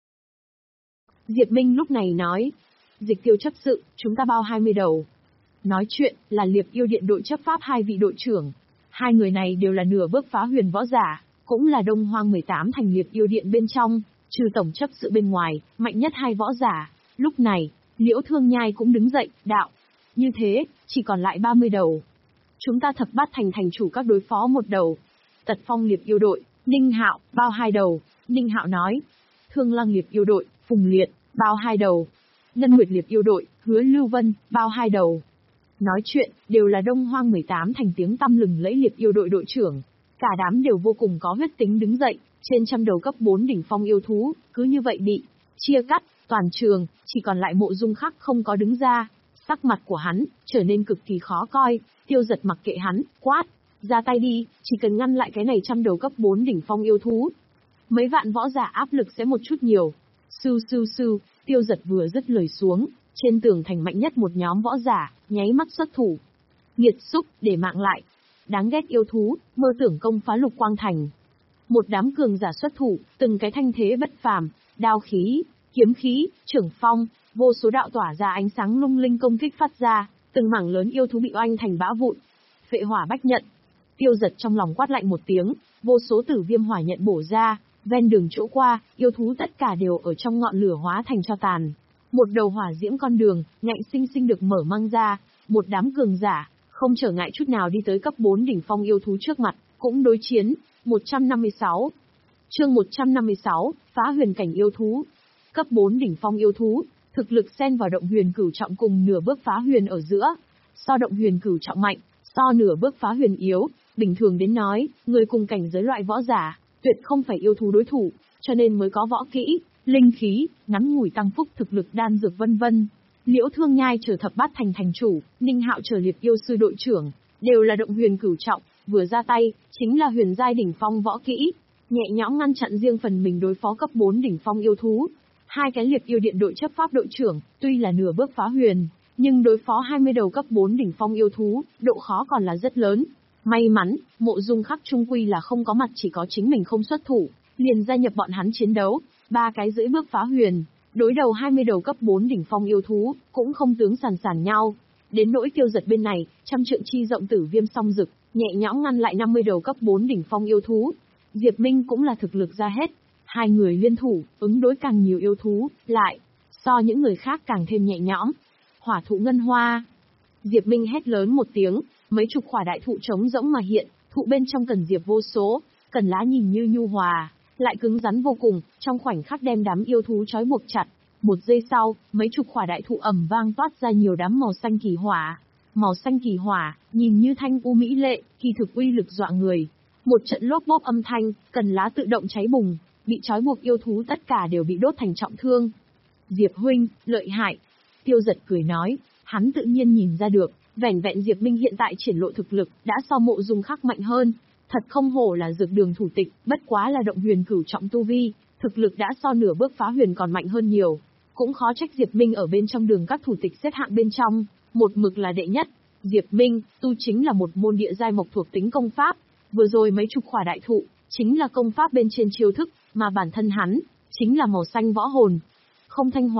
Diệp Minh lúc này nói, Dịch Tiêu chấp sự, chúng ta bao hai mươi đầu. Nói chuyện là Liệp Yêu Điện đội chấp pháp hai vị đội trưởng. Hai người này đều là nửa bước phá huyền võ giả, cũng là Đông Hoang mười tám thành Liệp Yêu Điện bên trong, trừ tổng chấp sự bên ngoài, mạnh nhất hai võ giả. Lúc này, Liễu Thương Nhai cũng đứng dậy, đạo. Như thế, chỉ còn lại ba mươi đầu. Chúng ta thập bát thành thành chủ các đối phó một đầu. Tật Phong Liệp Yêu đội, Ninh Hạo, bao hai đầu. Ninh Hạo nói. Thương Lăng Liệp Yêu đội, Phùng Liệt, bao hai đầu. Ngân Nguyệt Liệp Yêu đội, Hứa Lưu Vân, bao hai đầu. Nói chuyện, đều là Đông Hoang mười tám thành tiếng tăm lừng lẫy Liệp Yêu đội đội trưởng. Cả đám đều vô cùng có huyết tính đứng dậy, trên trăm đầu cấp bốn đỉnh phong yêu thú, cứ như vậy bị chia cắt, toàn trường, chỉ còn lại Mộ Dung Khắc không có đứng ra. Sắc mặt của hắn, trở nên cực kỳ khó coi, Tiêu Giật mặc kệ hắn, quát. Ra tay đi, chỉ cần ngăn lại cái này trăm đầu cấp bốn đỉnh phong yêu thú. Mấy vạn võ giả áp lực sẽ một chút nhiều. Sư sư sư, Tiêu Giật vừa dứt lời xuống, trên tường thành mạnh nhất một nhóm võ giả, nháy mắt xuất thủ. Nghiệt xúc, để mạng lại. Đáng ghét yêu thú, mơ tưởng công phá Lục Quang Thành. Một đám cường giả xuất thủ, từng cái thanh thế bất phàm, đao khí, kiếm khí, trưởng phong, vô số đạo tỏa ra ánh sáng lung linh công kích phát ra, từng mảng lớn yêu thú bị oanh thành bã vụn. Phệ hỏa bách nhận. Tiêu Giật trong lòng quát lạnh một tiếng, vô số tử viêm hỏa nhận bổ ra, ven đường chỗ qua, yêu thú tất cả đều ở trong ngọn lửa hóa thành tro tàn. Một đầu hỏa diễm con đường, ngạnh sinh sinh được mở mang ra, một đám cường giả, không trở ngại chút nào đi tới cấp bốn đỉnh phong yêu thú trước mặt, cũng đối chiến. một trăm năm mươi sáu Chương một trăm năm mươi sáu, phá huyền cảnh yêu thú. Cấp bốn đỉnh phong yêu thú, thực lực xen vào động huyền cửu trọng cùng nửa bước phá huyền ở giữa. So động huyền cửu trọng mạnh, so nửa bước phá huyền yếu, bình thường đến nói, người cùng cảnh giới loại võ giả, tuyệt không phải yêu thú đối thủ, cho nên mới có võ kỹ, linh khí, ngắn ngủi tăng phúc thực lực đan dược vân vân. Liễu Thương Nhai trở thập bát thành thành chủ, Ninh Hạo trở Liệp Yêu sư đội trưởng, đều là động huyền cửu trọng, vừa ra tay, chính là huyền giai đỉnh phong võ kỹ, nhẹ nhõm ngăn chặn riêng phần mình đối phó cấp bốn đỉnh phong yêu thú. Hai cái Liệp Yêu điện đội chấp pháp đội trưởng, tuy là nửa bước phá huyền, nhưng đối phó hai mươi đầu cấp bốn đỉnh phong yêu thú, độ khó còn là rất lớn. May mắn, Mộ Dung Khắc trung quy là không có mặt, chỉ có chính mình không xuất thủ, liền gia nhập bọn hắn chiến đấu, ba cái rưỡi bước phá huyền, đối đầu hai mươi đầu cấp bốn đỉnh phong yêu thú, cũng không tướng sàn sàn nhau. Đến nỗi Tiêu Giật bên này, trăm trượng chi rộng tử viêm song rực, nhẹ nhõm ngăn lại năm mươi đầu cấp bốn đỉnh phong yêu thú. Diệp Minh cũng là thực lực ra hết, hai người liên thủ, ứng đối càng nhiều yêu thú, lại so những người khác càng thêm nhẹ nhõm. Hỏa thụ ngân hoa. Diệp Minh hét lớn một tiếng, mấy chục khỏa đại thụ trống rỗng mà hiện, thụ bên trong cần diệp vô số, cần lá nhìn như nhu hòa, lại cứng rắn vô cùng, trong khoảnh khắc đem đám yêu thú trói buộc chặt. Một giây sau, mấy chục khỏa đại thụ ầm vang toát ra nhiều đám màu xanh kỳ hỏa. Màu xanh kỳ hỏa, nhìn như thanh u mỹ lệ, kỳ thực uy lực dọa người. Một trận lốp bốp âm thanh, cần lá tự động cháy bùng, bị trói buộc yêu thú tất cả đều bị đốt thành trọng thương. Diệp huynh, lợi hại. Tiêu Giật cười nói, hắn tự nhiên nhìn ra được, vẻn vẹn Diệp Minh hiện tại triển lộ thực lực, đã so Mộ Dung Khắc mạnh hơn. Thật không hổ là dược đường thủ tịch, bất quá là động huyền cửu trọng tu vi, thực lực đã so nửa bước phá huyền còn mạnh hơn nhiều. Cũng khó trách Diệp Minh ở bên trong đường các thủ tịch xếp hạng bên trong, một mực là đệ nhất. Diệp Minh, tu chính là một môn địa giai mộc thuộc tính công pháp, vừa rồi mấy chục khỏa đại thụ, chính là công pháp bên trên chiêu thức, mà bản thân hắn, chính là màu xanh võ hồn. Không thanh hỏa,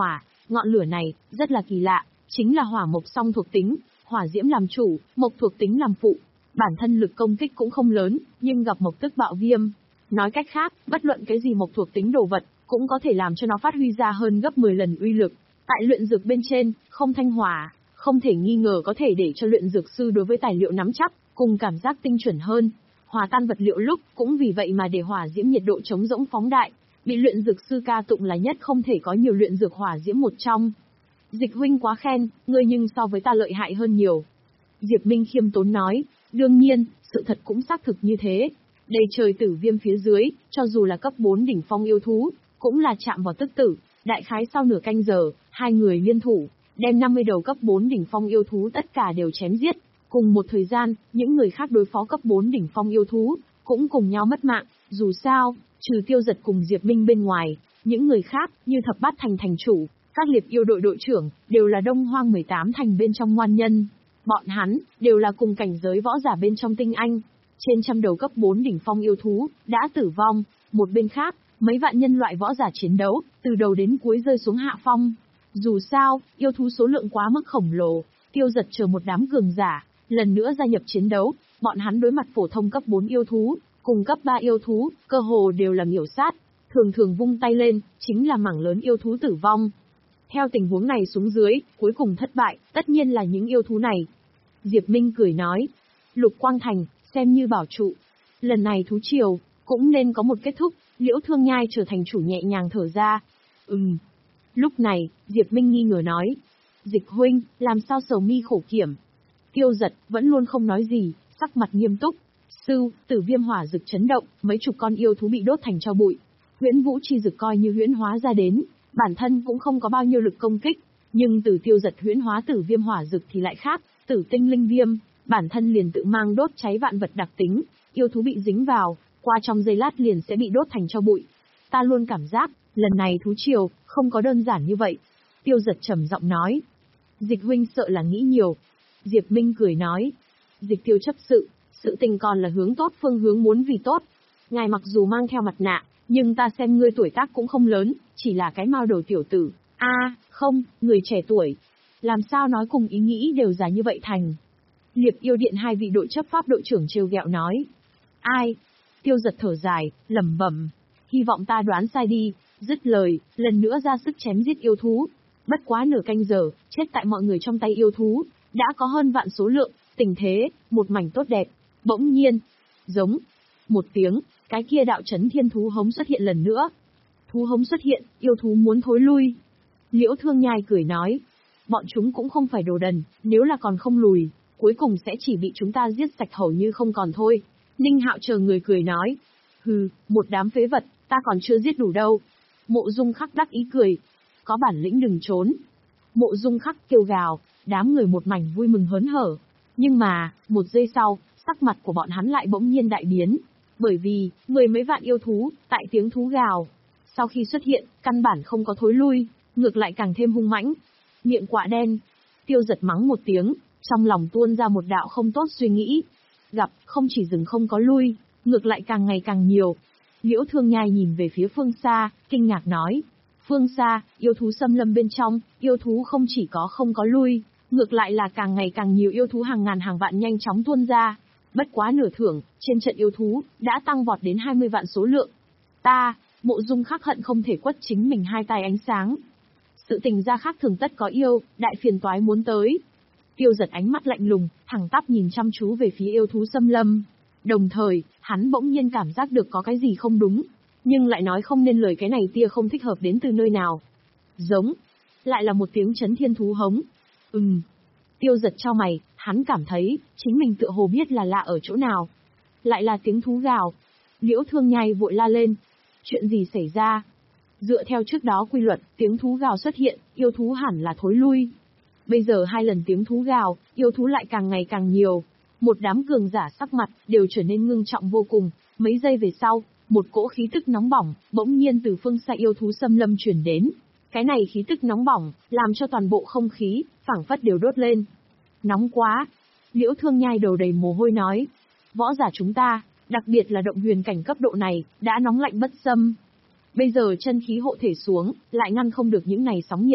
Ngọn lửa này, rất là kỳ lạ, chính là hỏa mộc song thuộc tính, hỏa diễm làm chủ, mộc thuộc tính làm phụ. Bản thân lực công kích cũng không lớn, nhưng gặp mộc tức bạo viêm. Nói cách khác, bất luận cái gì mộc thuộc tính đồ vật, cũng có thể làm cho nó phát huy ra hơn gấp mười lần uy lực. Tại luyện dược bên trên, không thanh hỏa, không thể nghi ngờ có thể để cho luyện dược sư đối với tài liệu nắm chắc, cùng cảm giác tinh chuẩn hơn. Hòa tan vật liệu lúc, cũng vì vậy mà để hỏa diễm nhiệt độ chống rỗng phóng đại, bị luyện dược sư ca tụng là nhất không thể có nhiều luyện dược hỏa diễm một trong. Dịch huynh quá khen, ngươi nhưng so với ta lợi hại hơn nhiều. Diệp Minh khiêm tốn nói, đương nhiên, sự thật cũng xác thực như thế. Đầy trời tử viêm phía dưới, cho dù là cấp bốn đỉnh phong yêu thú, cũng là chạm vào tức tử. Đại khái sau nửa canh giờ, hai người liên thủ, đem năm mươi đầu cấp bốn đỉnh phong yêu thú tất cả đều chém giết. Cùng một thời gian, những người khác đối phó cấp bốn đỉnh phong yêu thú, cũng cùng nhau mất mạng. Dù sao, trừ Tiêu Giật cùng Diệp Minh bên ngoài, những người khác, như Thập Bát Thành thành chủ, các liệt yêu đội đội trưởng, đều là Đông Hoang mười tám thành bên trong ngoan nhân. Bọn hắn, đều là cùng cảnh giới võ giả bên trong tinh anh. Trên trăm đầu cấp bốn đỉnh phong yêu thú, đã tử vong. Một bên khác, mấy vạn nhân loại võ giả chiến đấu, từ đầu đến cuối rơi xuống hạ phong. Dù sao, yêu thú số lượng quá mức khổng lồ, Tiêu Giật chờ một đám cường giả, lần nữa gia nhập chiến đấu, bọn hắn đối mặt phổ thông cấp bốn yêu thú, cùng cấp ba yêu thú, cơ hồ đều là miểu sát, thường thường vung tay lên, chính là mảng lớn yêu thú tử vong. Theo tình huống này xuống dưới, cuối cùng thất bại, tất nhiên là những yêu thú này. Diệp Minh cười nói, Lục Quang Thành, xem như bảo trụ. Lần này thú triều, cũng nên có một kết thúc, Liễu Thương Nhai trở thành chủ nhẹ nhàng thở ra. Ừm. Lúc này, Diệp Minh nghi ngờ nói, Dịch huynh, làm sao sầu mi khổ kiểm. Tiêu Giật, vẫn luôn không nói gì, sắc mặt nghiêm túc. Sư, tử viêm hỏa dực chấn động, mấy chục con yêu thú bị đốt thành tro bụi. Huyễn Vũ chi dực coi như huyễn hóa ra đến, bản thân cũng không có bao nhiêu lực công kích, nhưng từ Tiêu Giật huyễn hóa tử viêm hỏa dực thì lại khác, tử tinh linh viêm, bản thân liền tự mang đốt cháy vạn vật đặc tính, yêu thú bị dính vào, qua trong giây lát liền sẽ bị đốt thành tro bụi. Ta luôn cảm giác, lần này thú triều, không có đơn giản như vậy. Tiêu Giật trầm giọng nói. Dịch huynh sợ là nghĩ nhiều. Diệp Minh cười nói. Dịch tiêu chấp sự, sự tình còn là hướng tốt phương hướng muốn vì tốt. Ngài mặc dù mang theo mặt nạ, nhưng ta xem ngươi tuổi tác cũng không lớn, chỉ là cái mao đầu tiểu tử. A, à, không, người trẻ tuổi. Làm sao nói cùng ý nghĩ đều già như vậy thành. Liệp yêu điện hai vị đội chấp pháp đội trưởng trêu ghẹo nói. Ai? Tiêu Giật thở dài, lẩm bẩm. Hy vọng ta đoán sai đi, dứt lời, lần nữa ra sức chém giết yêu thú. Bất quá nửa canh giờ, chết tại mọi người trong tay yêu thú, đã có hơn vạn số lượng, tình thế, một mảnh tốt đẹp. Bỗng nhiên, giống, một tiếng, cái kia đạo chấn thiên thú hống xuất hiện lần nữa. Thú hống xuất hiện, yêu thú muốn thối lui. Liễu Thương Nhai cười nói, bọn chúng cũng không phải đồ đần, nếu là còn không lùi, cuối cùng sẽ chỉ bị chúng ta giết sạch hầu như không còn thôi. Ninh Hạo chờ người cười nói, hừ, một đám phế vật, ta còn chưa giết đủ đâu. Mộ Dung Khắc đắc ý cười, có bản lĩnh đừng trốn. Mộ Dung Khắc kêu gào, đám người một mảnh vui mừng hớn hở. Nhưng mà, một giây sau, sắc mặt của bọn hắn lại bỗng nhiên đại biến. Bởi vì, mười mấy vạn yêu thú, tại tiếng thú gào, sau khi xuất hiện, căn bản không có thối lui, ngược lại càng thêm hung mãnh. Miệng quạ đen, Tiêu Giật mắng một tiếng, trong lòng tuôn ra một đạo không tốt suy nghĩ. Gặp, không chỉ dừng không có lui, ngược lại càng ngày càng nhiều. Liễu Thương Nhai nhìn về phía phương xa, kinh ngạc nói. Phương xa, yêu thú xâm lâm bên trong, yêu thú không chỉ có không có lui, ngược lại là càng ngày càng nhiều yêu thú hàng ngàn hàng vạn nhanh chóng tuôn ra. Bất quá nửa thưởng, trên trận yêu thú, đã tăng vọt đến hai mươi vạn số lượng. Ta, Mộ Dung Khắc hận không thể quất chính mình hai tay ánh sáng. Sự tình ra khác thường tất có yêu, đại phiền toái muốn tới. Tiêu Giật ánh mắt lạnh lùng, thẳng tắp nhìn chăm chú về phía yêu thú xâm lâm. Đồng thời, hắn bỗng nhiên cảm giác được có cái gì không đúng, nhưng lại nói không nên lời, cái này tia không thích hợp đến từ nơi nào. Giống, lại là một tiếng chấn thiên thú hống. Ừm. Tiêu Giật chau mày, hắn cảm thấy, chính mình tựa hồ biết là lạ ở chỗ nào. Lại là tiếng thú gào. Liễu Thương Nhai vội la lên. Chuyện gì xảy ra? Dựa theo trước đó quy luật, tiếng thú gào xuất hiện, yêu thú hẳn là thối lui. Bây giờ hai lần tiếng thú gào, yêu thú lại càng ngày càng nhiều. Một đám cường giả sắc mặt, đều trở nên ngưng trọng vô cùng. Mấy giây về sau, một cỗ khí tức nóng bỏng, bỗng nhiên từ phương xa yêu thú xâm lâm chuyển đến. Cái này khí tức nóng bỏng, làm cho toàn bộ không khí, phảng phất đều đốt lên. Nóng quá. Liễu Thương Nhai đầu đầy mồ hôi nói. Võ giả chúng ta, đặc biệt là động huyền cảnh cấp độ này, đã nóng lạnh bất xâm. Bây giờ chân khí hộ thể xuống, lại ngăn không được những này sóng nhiệt.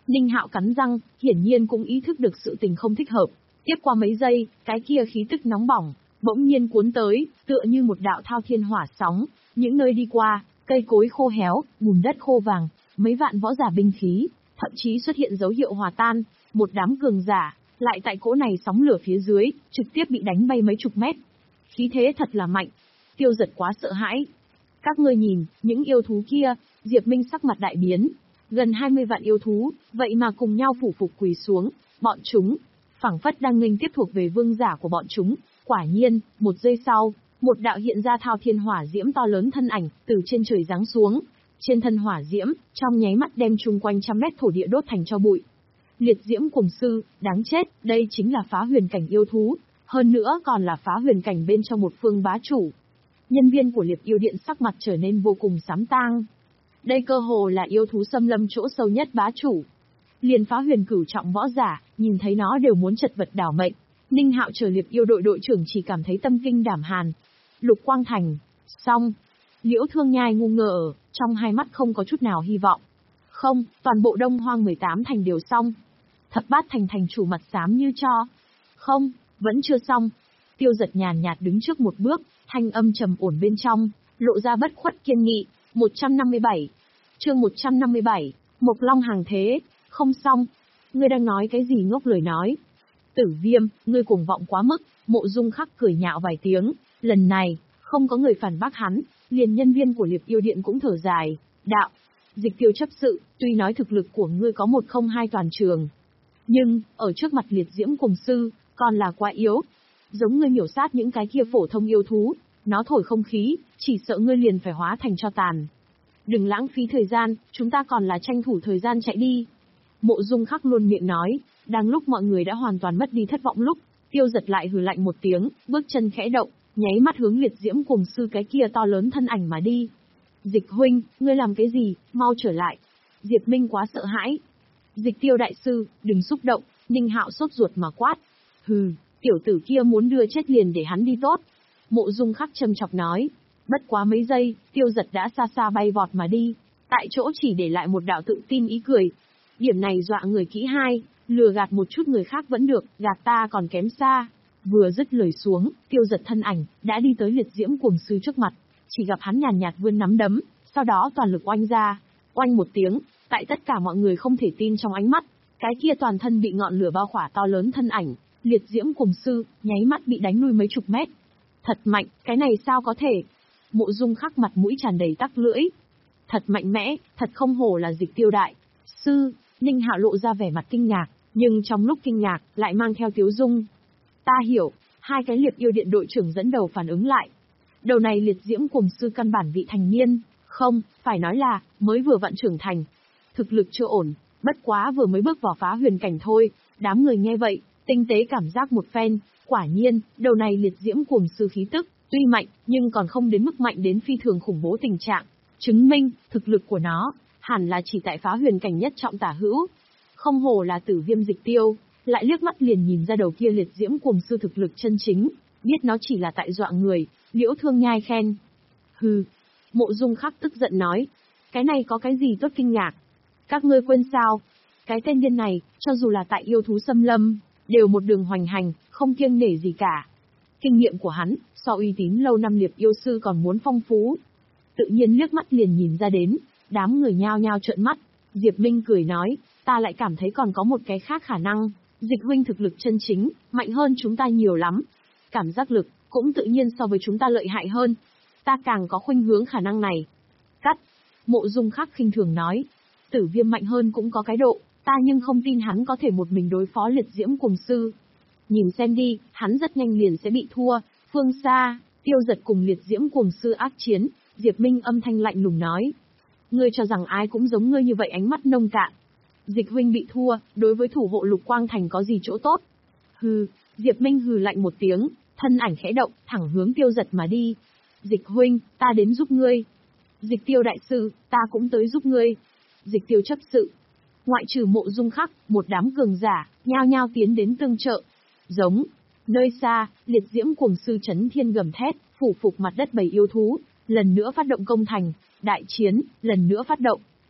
Ninh Hạo cắn răng, hiển nhiên cũng ý thức được sự tình không thích hợp. Tiếp qua mấy giây, cái kia khí tức nóng bỏng, bỗng nhiên cuốn tới, tựa như một đạo thao thiên hỏa sóng. Những nơi đi qua, cây cối khô héo, bùn đất khô vàng, mấy vạn võ giả binh khí, thậm chí xuất hiện dấu hiệu hòa tan. Một đám cường giả, lại tại cỗ này sóng lửa phía dưới, trực tiếp bị đánh bay mấy chục mét. Khí thế thật là mạnh. Tiêu Giật quá sợ hãi. Các ngươi nhìn, những yêu thú kia, Diệp Minh sắc mặt đại biến. Gần hai mươi vạn yêu thú, vậy mà cùng nhau phủ phục quỳ xuống, bọn chúng, phảng phất đang nghênh tiếp thuộc về vương giả của bọn chúng. Quả nhiên, một giây sau, một đạo hiện ra thao thiên hỏa diễm to lớn thân ảnh, từ trên trời giáng xuống. Trên thân hỏa diễm, trong nháy mắt đem chung quanh trăm mét thổ địa đốt thành tro bụi. Liệt diễm cùng sư, đáng chết, đây chính là phá huyền cảnh yêu thú, hơn nữa còn là phá huyền cảnh bên trong một phương bá chủ. Nhân viên của Liệp Yêu Điện sắc mặt trở nên vô cùng xám tang. Đây cơ hồ là yêu thú xâm lâm chỗ sâu nhất bá chủ. Liền phá huyền cửu trọng võ giả, nhìn thấy nó đều muốn chật vật đảo mệnh. Ninh Hạo chờ Liệp Yêu đội đội trưởng chỉ cảm thấy tâm kinh đảm hàn. Lục Quang Thành, xong. Liễu Thương Nhai ngu ngờ, trong hai mắt không có chút nào hy vọng. Không, toàn bộ Đông Hoang mười tám thành đều xong. Thập Bát Thành thành chủ mặt xám như tro. Không, vẫn chưa xong. Tiêu Giật nhàn nhạt đứng trước một bước, thanh âm trầm ổn bên trong, lộ ra bất khuất kiên nghị. một trăm năm mươi bảy. Chương một trăm năm mươi bảy, Mộc Long hàng thế, không xong. Ngươi đang nói cái gì ngốc lời nói? Tử Viêm, ngươi cuồng vọng quá mức. Mộ Dung Khắc cười nhạo vài tiếng, lần này, không có người phản bác hắn, liền nhân viên của Liệp Yêu Điện cũng thở dài. Đạo, Dịch Tiêu chấp sự, tuy nói thực lực của ngươi có một không hai toàn trường, nhưng, ở trước mặt liệt diễm cùng sư, còn là quá yếu. Giống ngươi miểu sát những cái kia phổ thông yêu thú, nó thổi không khí, chỉ sợ ngươi liền phải hóa thành tro tàn. Đừng lãng phí thời gian, chúng ta còn là tranh thủ thời gian chạy đi. Mộ Dung Khắc luôn miệng nói, đang lúc mọi người đã hoàn toàn mất đi thất vọng lúc, Tiêu Giật lại hừ lạnh một tiếng, bước chân khẽ động, nháy mắt hướng liệt diễm cùng sư cái kia to lớn thân ảnh mà đi. Dịch huynh, ngươi làm cái gì, mau trở lại. Diệp Minh quá sợ hãi. Dịch Tiêu đại sư, đừng xúc động, Ninh Hạo sốt ruột mà quát. Hừ, tiểu tử kia muốn đưa chết liền để hắn đi tốt. Mộ Dung Khắc châm chọc nói. Bất quá mấy giây, Tiêu Giật đã xa xa bay vọt mà đi, tại chỗ chỉ để lại một đạo tự tin ý cười. Điểm này dọa người kỹ hai, lừa gạt một chút người khác vẫn được, gạt ta còn kém xa. Vừa dứt lời xuống, Tiêu Giật thân ảnh đã đi tới liệt diễm cuồng sư trước mặt, chỉ gặp hắn nhàn nhạt vươn nắm đấm, sau đó toàn lực oanh ra, oanh một tiếng, tại tất cả mọi người không thể tin trong ánh mắt, cái kia toàn thân bị ngọn lửa bao khỏa to lớn thân ảnh, liệt diễm cuồng sư, nháy mắt bị đánh lui mấy chục mét. Thật mạnh, cái này sao có thể? Mộ Dung Khắc mặt mũi tràn đầy tắc lưỡi. Thật mạnh mẽ, thật không hổ là Dịch Tiêu đại sư. Ninh Hạo lộ ra vẻ mặt kinh ngạc, nhưng trong lúc kinh ngạc lại mang theo tiếu dung. Ta hiểu. Hai cái Liệp Yêu Điện đội trưởng dẫn đầu phản ứng lại. Đầu này liệt diễm cuồng sư căn bản vị thành niên, không, phải nói là mới vừa vặn trưởng thành, thực lực chưa ổn, bất quá vừa mới bước vào phá huyền cảnh thôi. Đám người nghe vậy, tinh tế cảm giác một phen, quả nhiên, đầu này liệt diễm cuồng sư khí tức tuy mạnh, nhưng còn không đến mức mạnh đến phi thường khủng bố tình trạng, chứng minh thực lực của nó hẳn là chỉ tại phá huyền cảnh nhất trọng tả hữu. Không hổ là Tử Viêm Dịch Tiêu, lại liếc mắt liền nhìn ra đầu kia liệt diễm cuồng sư thực lực chân chính, biết nó chỉ là tại dọa người. Liễu Thương Nhai khen. Hừ. Mộ Dung Khắc tức giận nói, cái này có cái gì tốt kinh ngạc? Các ngươi quên sao? Cái tên điên này, cho dù là tại yêu thú xâm lâm, đều một đường hoành hành, không kiêng nể gì cả. Kinh nghiệm của hắn, so uy tín lâu năm Liệp yêu sư còn muốn phong phú. Tự nhiên liếc mắt liền nhìn ra đến, đám người nhao nhao trợn mắt. Diệp Minh cười nói, ta lại cảm thấy còn có một cái khác khả năng, Dịch huynh thực lực chân chính, mạnh hơn chúng ta nhiều lắm. Cảm giác lực, cũng tự nhiên so với chúng ta lợi hại hơn. Ta càng có khuynh hướng khả năng này. Cắt. Mộ Dung Khắc khinh thường nói, Tử Viêm mạnh hơn cũng có cái độ, ta nhưng không tin hắn có thể một mình đối phó liệt diễm cuồng sư. Nhìn xem đi, hắn rất nhanh liền sẽ bị thua. Phương xa, Tiêu Giật cùng liệt diễm cuồng sư ác chiến, Diệp Minh âm thanh lạnh lùng nói. Ngươi cho rằng ai cũng giống ngươi như vậy ánh mắt nông cạn. Dịch huynh bị thua, đối với thủ hộ Lục Quang Thành có gì chỗ tốt? Hừ, Diệp Minh hừ lạnh một tiếng, thân ảnh khẽ động, thẳng hướng Tiêu Giật mà đi. Dịch huynh, ta đến giúp ngươi. Dịch Tiêu đại sư, ta cũng tới giúp ngươi. Dịch Tiêu chấp sự. Ngoại trừ Mộ Dung Khắc, một đám cường giả, nhao nhao tiến đến tương trợ. Giống. Nơi xa, liệt diễm cuồng sư Chấn Thiên gầm thét, phủ phục mặt đất bầy yêu thú, lần nữa phát động công thành, đại chiến, lần nữa phát động.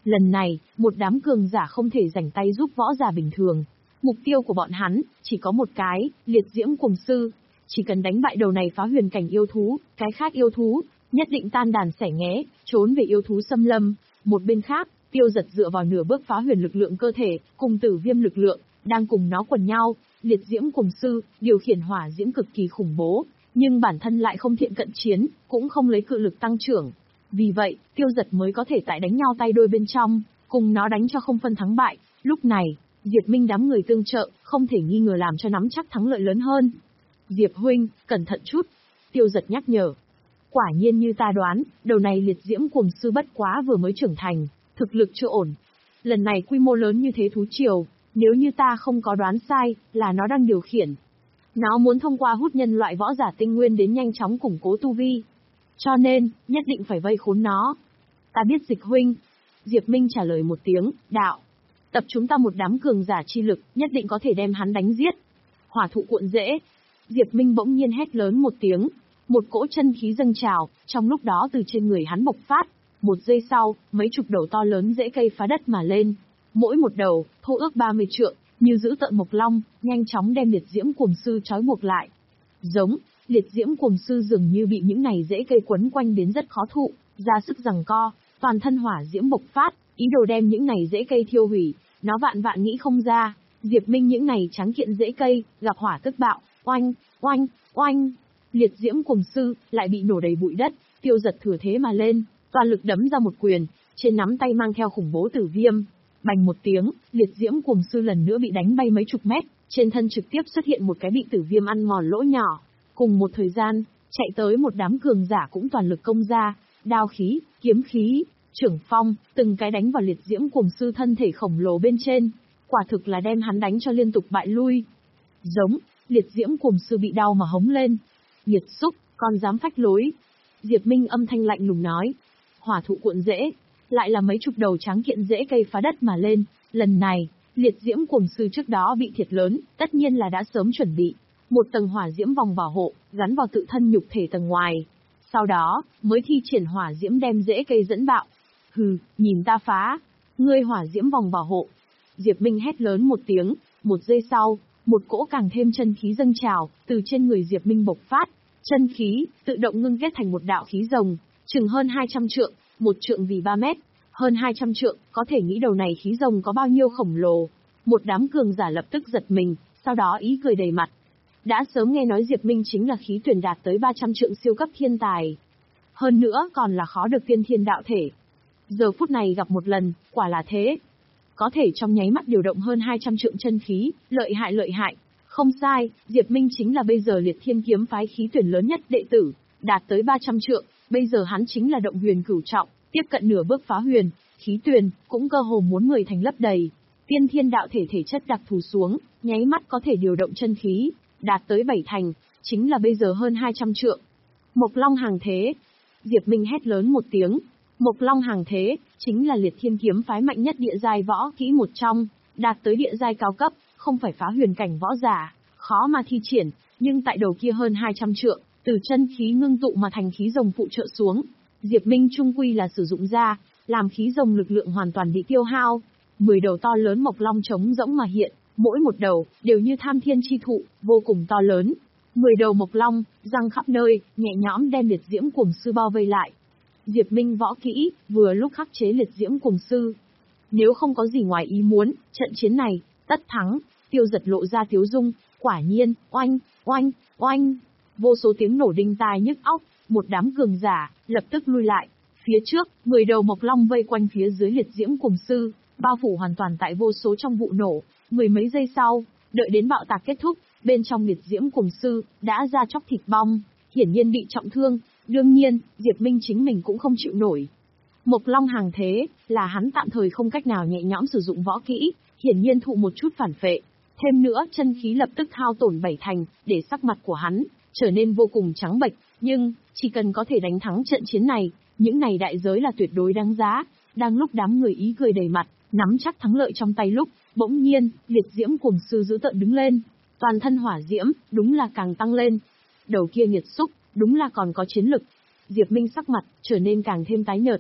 Lần này, một đám cường giả không thể rảnh tay giúp võ giả bình thường. Mục tiêu của bọn hắn, chỉ có một cái, liệt diễm cuồng sư. Chỉ cần đánh bại đầu này phá huyền cảnh yêu thú, cái khác yêu thú, nhất định tan đàn xẻ nghé, trốn về yêu thú xâm lâm. Một bên khác, Tiêu Giật dựa vào nửa bước phá huyền lực lượng cơ thể, cùng tử viêm lực lượng, đang cùng nó quần nhau, liệt diễm cuồng sư, điều khiển hỏa diễm cực kỳ khủng bố, nhưng bản thân lại không thiện cận chiến, cũng không lấy cự lực tăng trưởng. Vì vậy, Tiêu Giật mới có thể tại đánh nhau tay đôi bên trong, cùng nó đánh cho không phân thắng bại. Lúc này, Diệp Minh đám người tương trợ, không thể nghi ngờ làm cho nắm chắc thắng lợi lớn hơn. Diệp huynh, cẩn thận chút. Tiêu Giật nhắc nhở. Quả nhiên như ta đoán, đầu này liệt diễm cuồng sư bất quá vừa mới trưởng thành, thực lực chưa ổn. Lần này quy mô lớn như thế thú triều, nếu như ta không có đoán sai, là nó đang điều khiển. Nó muốn thông qua hút nhân loại võ giả tinh nguyên đến nhanh chóng củng cố tu vi. Cho nên, nhất định phải vây khốn nó. Ta biết Dịch huynh. Diệp Minh trả lời một tiếng, đạo. Tập chúng ta một đám cường giả chi lực, nhất định có thể đem hắn đánh giết. Hỏa thụ cuộn rễ. Diệp Minh bỗng nhiên hét lớn một tiếng. Một cỗ chân khí dâng trào, trong lúc đó từ trên người hắn bộc phát. Một giây sau, mấy chục đầu to lớn rễ cây phá đất mà lên. Mỗi một đầu, thô ước ba mươi trượng, như giữ tợn mộc long, nhanh chóng đem liệt diễm cuồng sư trói buộc lại. Giống, liệt diễm cuồng sư dường như bị những này rễ cây quấn quanh đến rất khó thụ, ra sức giằng co, toàn thân hỏa diễm bộc phát, ý đồ đem những này rễ cây thiêu hủy, nó vạn vạn nghĩ không ra. Diệp Minh những này trắng kiện rễ cây, gặp hỏa tức bạo, oanh, oanh, oanh. Liệt diễm cuồng sư, lại bị nổ đầy bụi đất, Tiêu Giật thừa thế mà lên, toàn lực đấm ra một quyền, trên nắm tay mang theo khủng bố tử viêm. Bành một tiếng, liệt diễm cuồng sư lần nữa bị đánh bay mấy chục mét, trên thân trực tiếp xuất hiện một cái bị tử viêm ăn mòn lỗ nhỏ. Cùng một thời gian, chạy tới một đám cường giả cũng toàn lực công ra, đao khí, kiếm khí, trưởng phong, từng cái đánh vào liệt diễm cuồng sư thân thể khổng lồ bên trên, quả thực là đem hắn đánh cho liên tục bại lui. Giống, liệt diễm cuồng sư bị đau mà hống lên. Nhiệt xúc, còn dám phách lối. Diệp Minh âm thanh lạnh lùng nói. Hỏa thụ cuộn rễ, lại là mấy chục đầu trắng kiện rễ cây phá đất mà lên. Lần này, liệt diễm cuồng sư trước đó bị thiệt lớn, tất nhiên là đã sớm chuẩn bị. Một tầng hỏa diễm vòng bảo hộ, gắn vào tự thân nhục thể tầng ngoài. Sau đó, mới thi triển hỏa diễm đem rễ cây dẫn bạo. Hừ, nhìn ta phá. Ngươi hỏa diễm vòng bảo hộ. Diệp Minh hét lớn một tiếng, một giây sau, một cỗ càng thêm chân khí dâng trào, từ trên người Diệp Minh bộc phát. Chân khí, tự động ngưng kết thành một đạo khí rồng, chừng hơn hai trăm trượng, một trượng vì ba mét. Hơn hai trăm trượng, có thể nghĩ đầu này khí rồng có bao nhiêu khổng lồ. Một đám cường giả lập tức giật mình, sau đó ý cười đầy mặt. Đã sớm nghe nói Diệp Minh chính là khí tuyển đạt tới ba trăm trượng siêu cấp thiên tài. Hơn nữa còn là khó được tiên thiên đạo thể. Giờ phút này gặp một lần, quả là thế. Có thể trong nháy mắt điều động hơn hai trăm trượng chân khí, lợi hại lợi hại. Không sai, Diệp Minh chính là bây giờ liệt thiên kiếm phái khí tuyển lớn nhất đệ tử, đạt tới ba trăm trượng, bây giờ hắn chính là động huyền cửu trọng, tiếp cận nửa bước phá huyền, khí tuyển, cũng cơ hồ muốn mười thành lấp đầy. Tiên thiên đạo thể thể chất đặc thù xuống, nháy mắt có thể điều động chân khí, đạt tới bảy thành, chính là bây giờ hơn hai trăm trượng. Mộc Long hàng thế. Diệp Minh hét lớn một tiếng. Mộc Long hàng thế, chính là liệt thiên kiếm phái mạnh nhất địa giai võ kỹ một trong, đạt tới địa giai cao cấp, không phải phá huyền cảnh võ giả, khó mà thi triển, nhưng tại đầu kia hơn hai trăm trượng, từ chân khí ngưng tụ mà thành khí rồng phụ trợ xuống. Diệp Minh trung quy là sử dụng ra, làm khí rồng lực lượng hoàn toàn bị tiêu hao. Mười đầu to lớn Mộc Long trống rỗng mà hiện, mỗi một đầu, đều như tham thiên chi thụ, vô cùng to lớn. Mười đầu Mộc Long, răng khắp nơi, nhẹ nhõm đem liệt diễm cuồng sư bao vây lại. Diệp Minh võ kỹ, vừa lúc khắc chế liệt diễm cuồng sư. Nếu không có gì ngoài ý muốn, trận chiến này, tất thắng. Tiêu Giật lộ ra tiếu dung, quả nhiên, oanh, oanh, oanh. Vô số tiếng nổ đinh tai nhức óc, một đám cường giả, lập tức lui lại. Phía trước, mười đầu Mộc Long vây quanh phía dưới liệt diễm cuồng sư, bao phủ hoàn toàn tại vô số trong vụ nổ. Mười mấy giây sau, đợi đến bạo tạc kết thúc, bên trong liệt diễm cuồng sư, đã ra chóc thịt bong, hiển nhiên bị trọng thương. Đương nhiên, Diệp Minh chính mình cũng không chịu nổi. Mộc Long hàng thế, là hắn tạm thời không cách nào nhẹ nhõm sử dụng võ kỹ, hiển nhiên thụ một chút phản phệ. Thêm nữa, chân khí lập tức hao tổn bảy thành, để sắc mặt của hắn trở nên vô cùng trắng bệch, nhưng chỉ cần có thể đánh thắng trận chiến này, những này đại giới là tuyệt đối đáng giá. Đang lúc đám người ý cười đầy mặt, nắm chắc thắng lợi trong tay lúc, bỗng nhiên, liệt diễm cuồng sư dữ tợn đứng lên, toàn thân hỏa diễm, đúng là càng tăng lên. Đầu kia nghiệt xúc, đúng là còn có chiến lực. Diệp Minh sắc mặt trở nên càng thêm tái nhợt,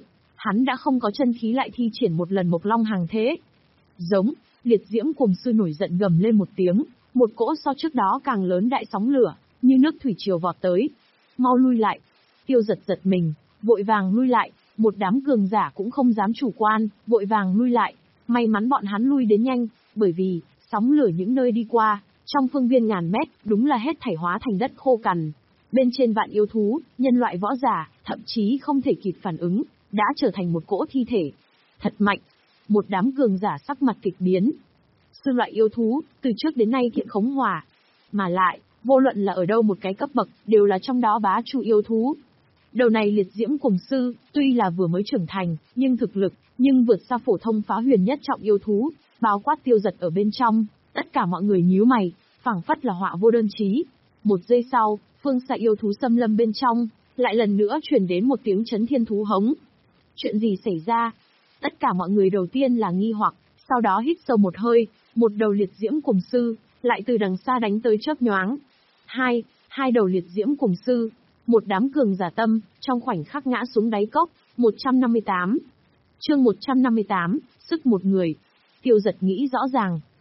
hắn đã không có chân khí lại thi triển một lần Mộc Long hàng thế. Giống, liệt diễm cuồng sư nổi giận gầm lên một tiếng, một cỗ so trước đó càng lớn đại sóng lửa, như nước thủy triều vọt tới. Mau lui lại. Tiêu Giật giật mình, vội vàng lui lại, một đám cường giả cũng không dám chủ quan, vội vàng lui lại. May mắn bọn hắn lui đến nhanh, bởi vì, sóng lửa những nơi đi qua, trong phương viên ngàn mét, đúng là hết thảy hóa thành đất khô cằn. Bên trên vạn yêu thú, nhân loại võ giả, thậm chí không thể kịp phản ứng, đã trở thành một cỗ thi thể. Thật mạnh. Một đám cường giả sắc mặt kịch biến. Sư loại yêu thú, từ trước đến nay thiện khống hòa. Mà lại, vô luận là ở đâu một cái cấp bậc, đều là trong đó bá chủ yêu thú. Đầu này liệt diễm cuồng sư, tuy là vừa mới trưởng thành, nhưng thực lực, nhưng vượt xa phổ thông phá huyền nhất trọng yêu thú, bao quát Tiêu Giật ở bên trong, tất cả mọi người nhíu mày, phảng phất là họa vô đơn chí. Một giây sau, phương xa yêu thú xâm lâm bên trong, lại lần nữa truyền đến một tiếng chấn thiên thú hống. Chuyện gì xảy ra? Tất cả mọi người đầu tiên là nghi hoặc, sau đó hít sâu một hơi, một đầu liệt diễm cuồng sư, lại từ đằng xa đánh tới chớp nhoáng. Hai, hai đầu liệt diễm cuồng sư, một đám cường giả tâm, trong khoảnh khắc ngã xuống đáy cốc. một trăm năm mươi tám. Chương một trăm năm mươi tám, sức một người. Tiêu Giật nghĩ rõ ràng,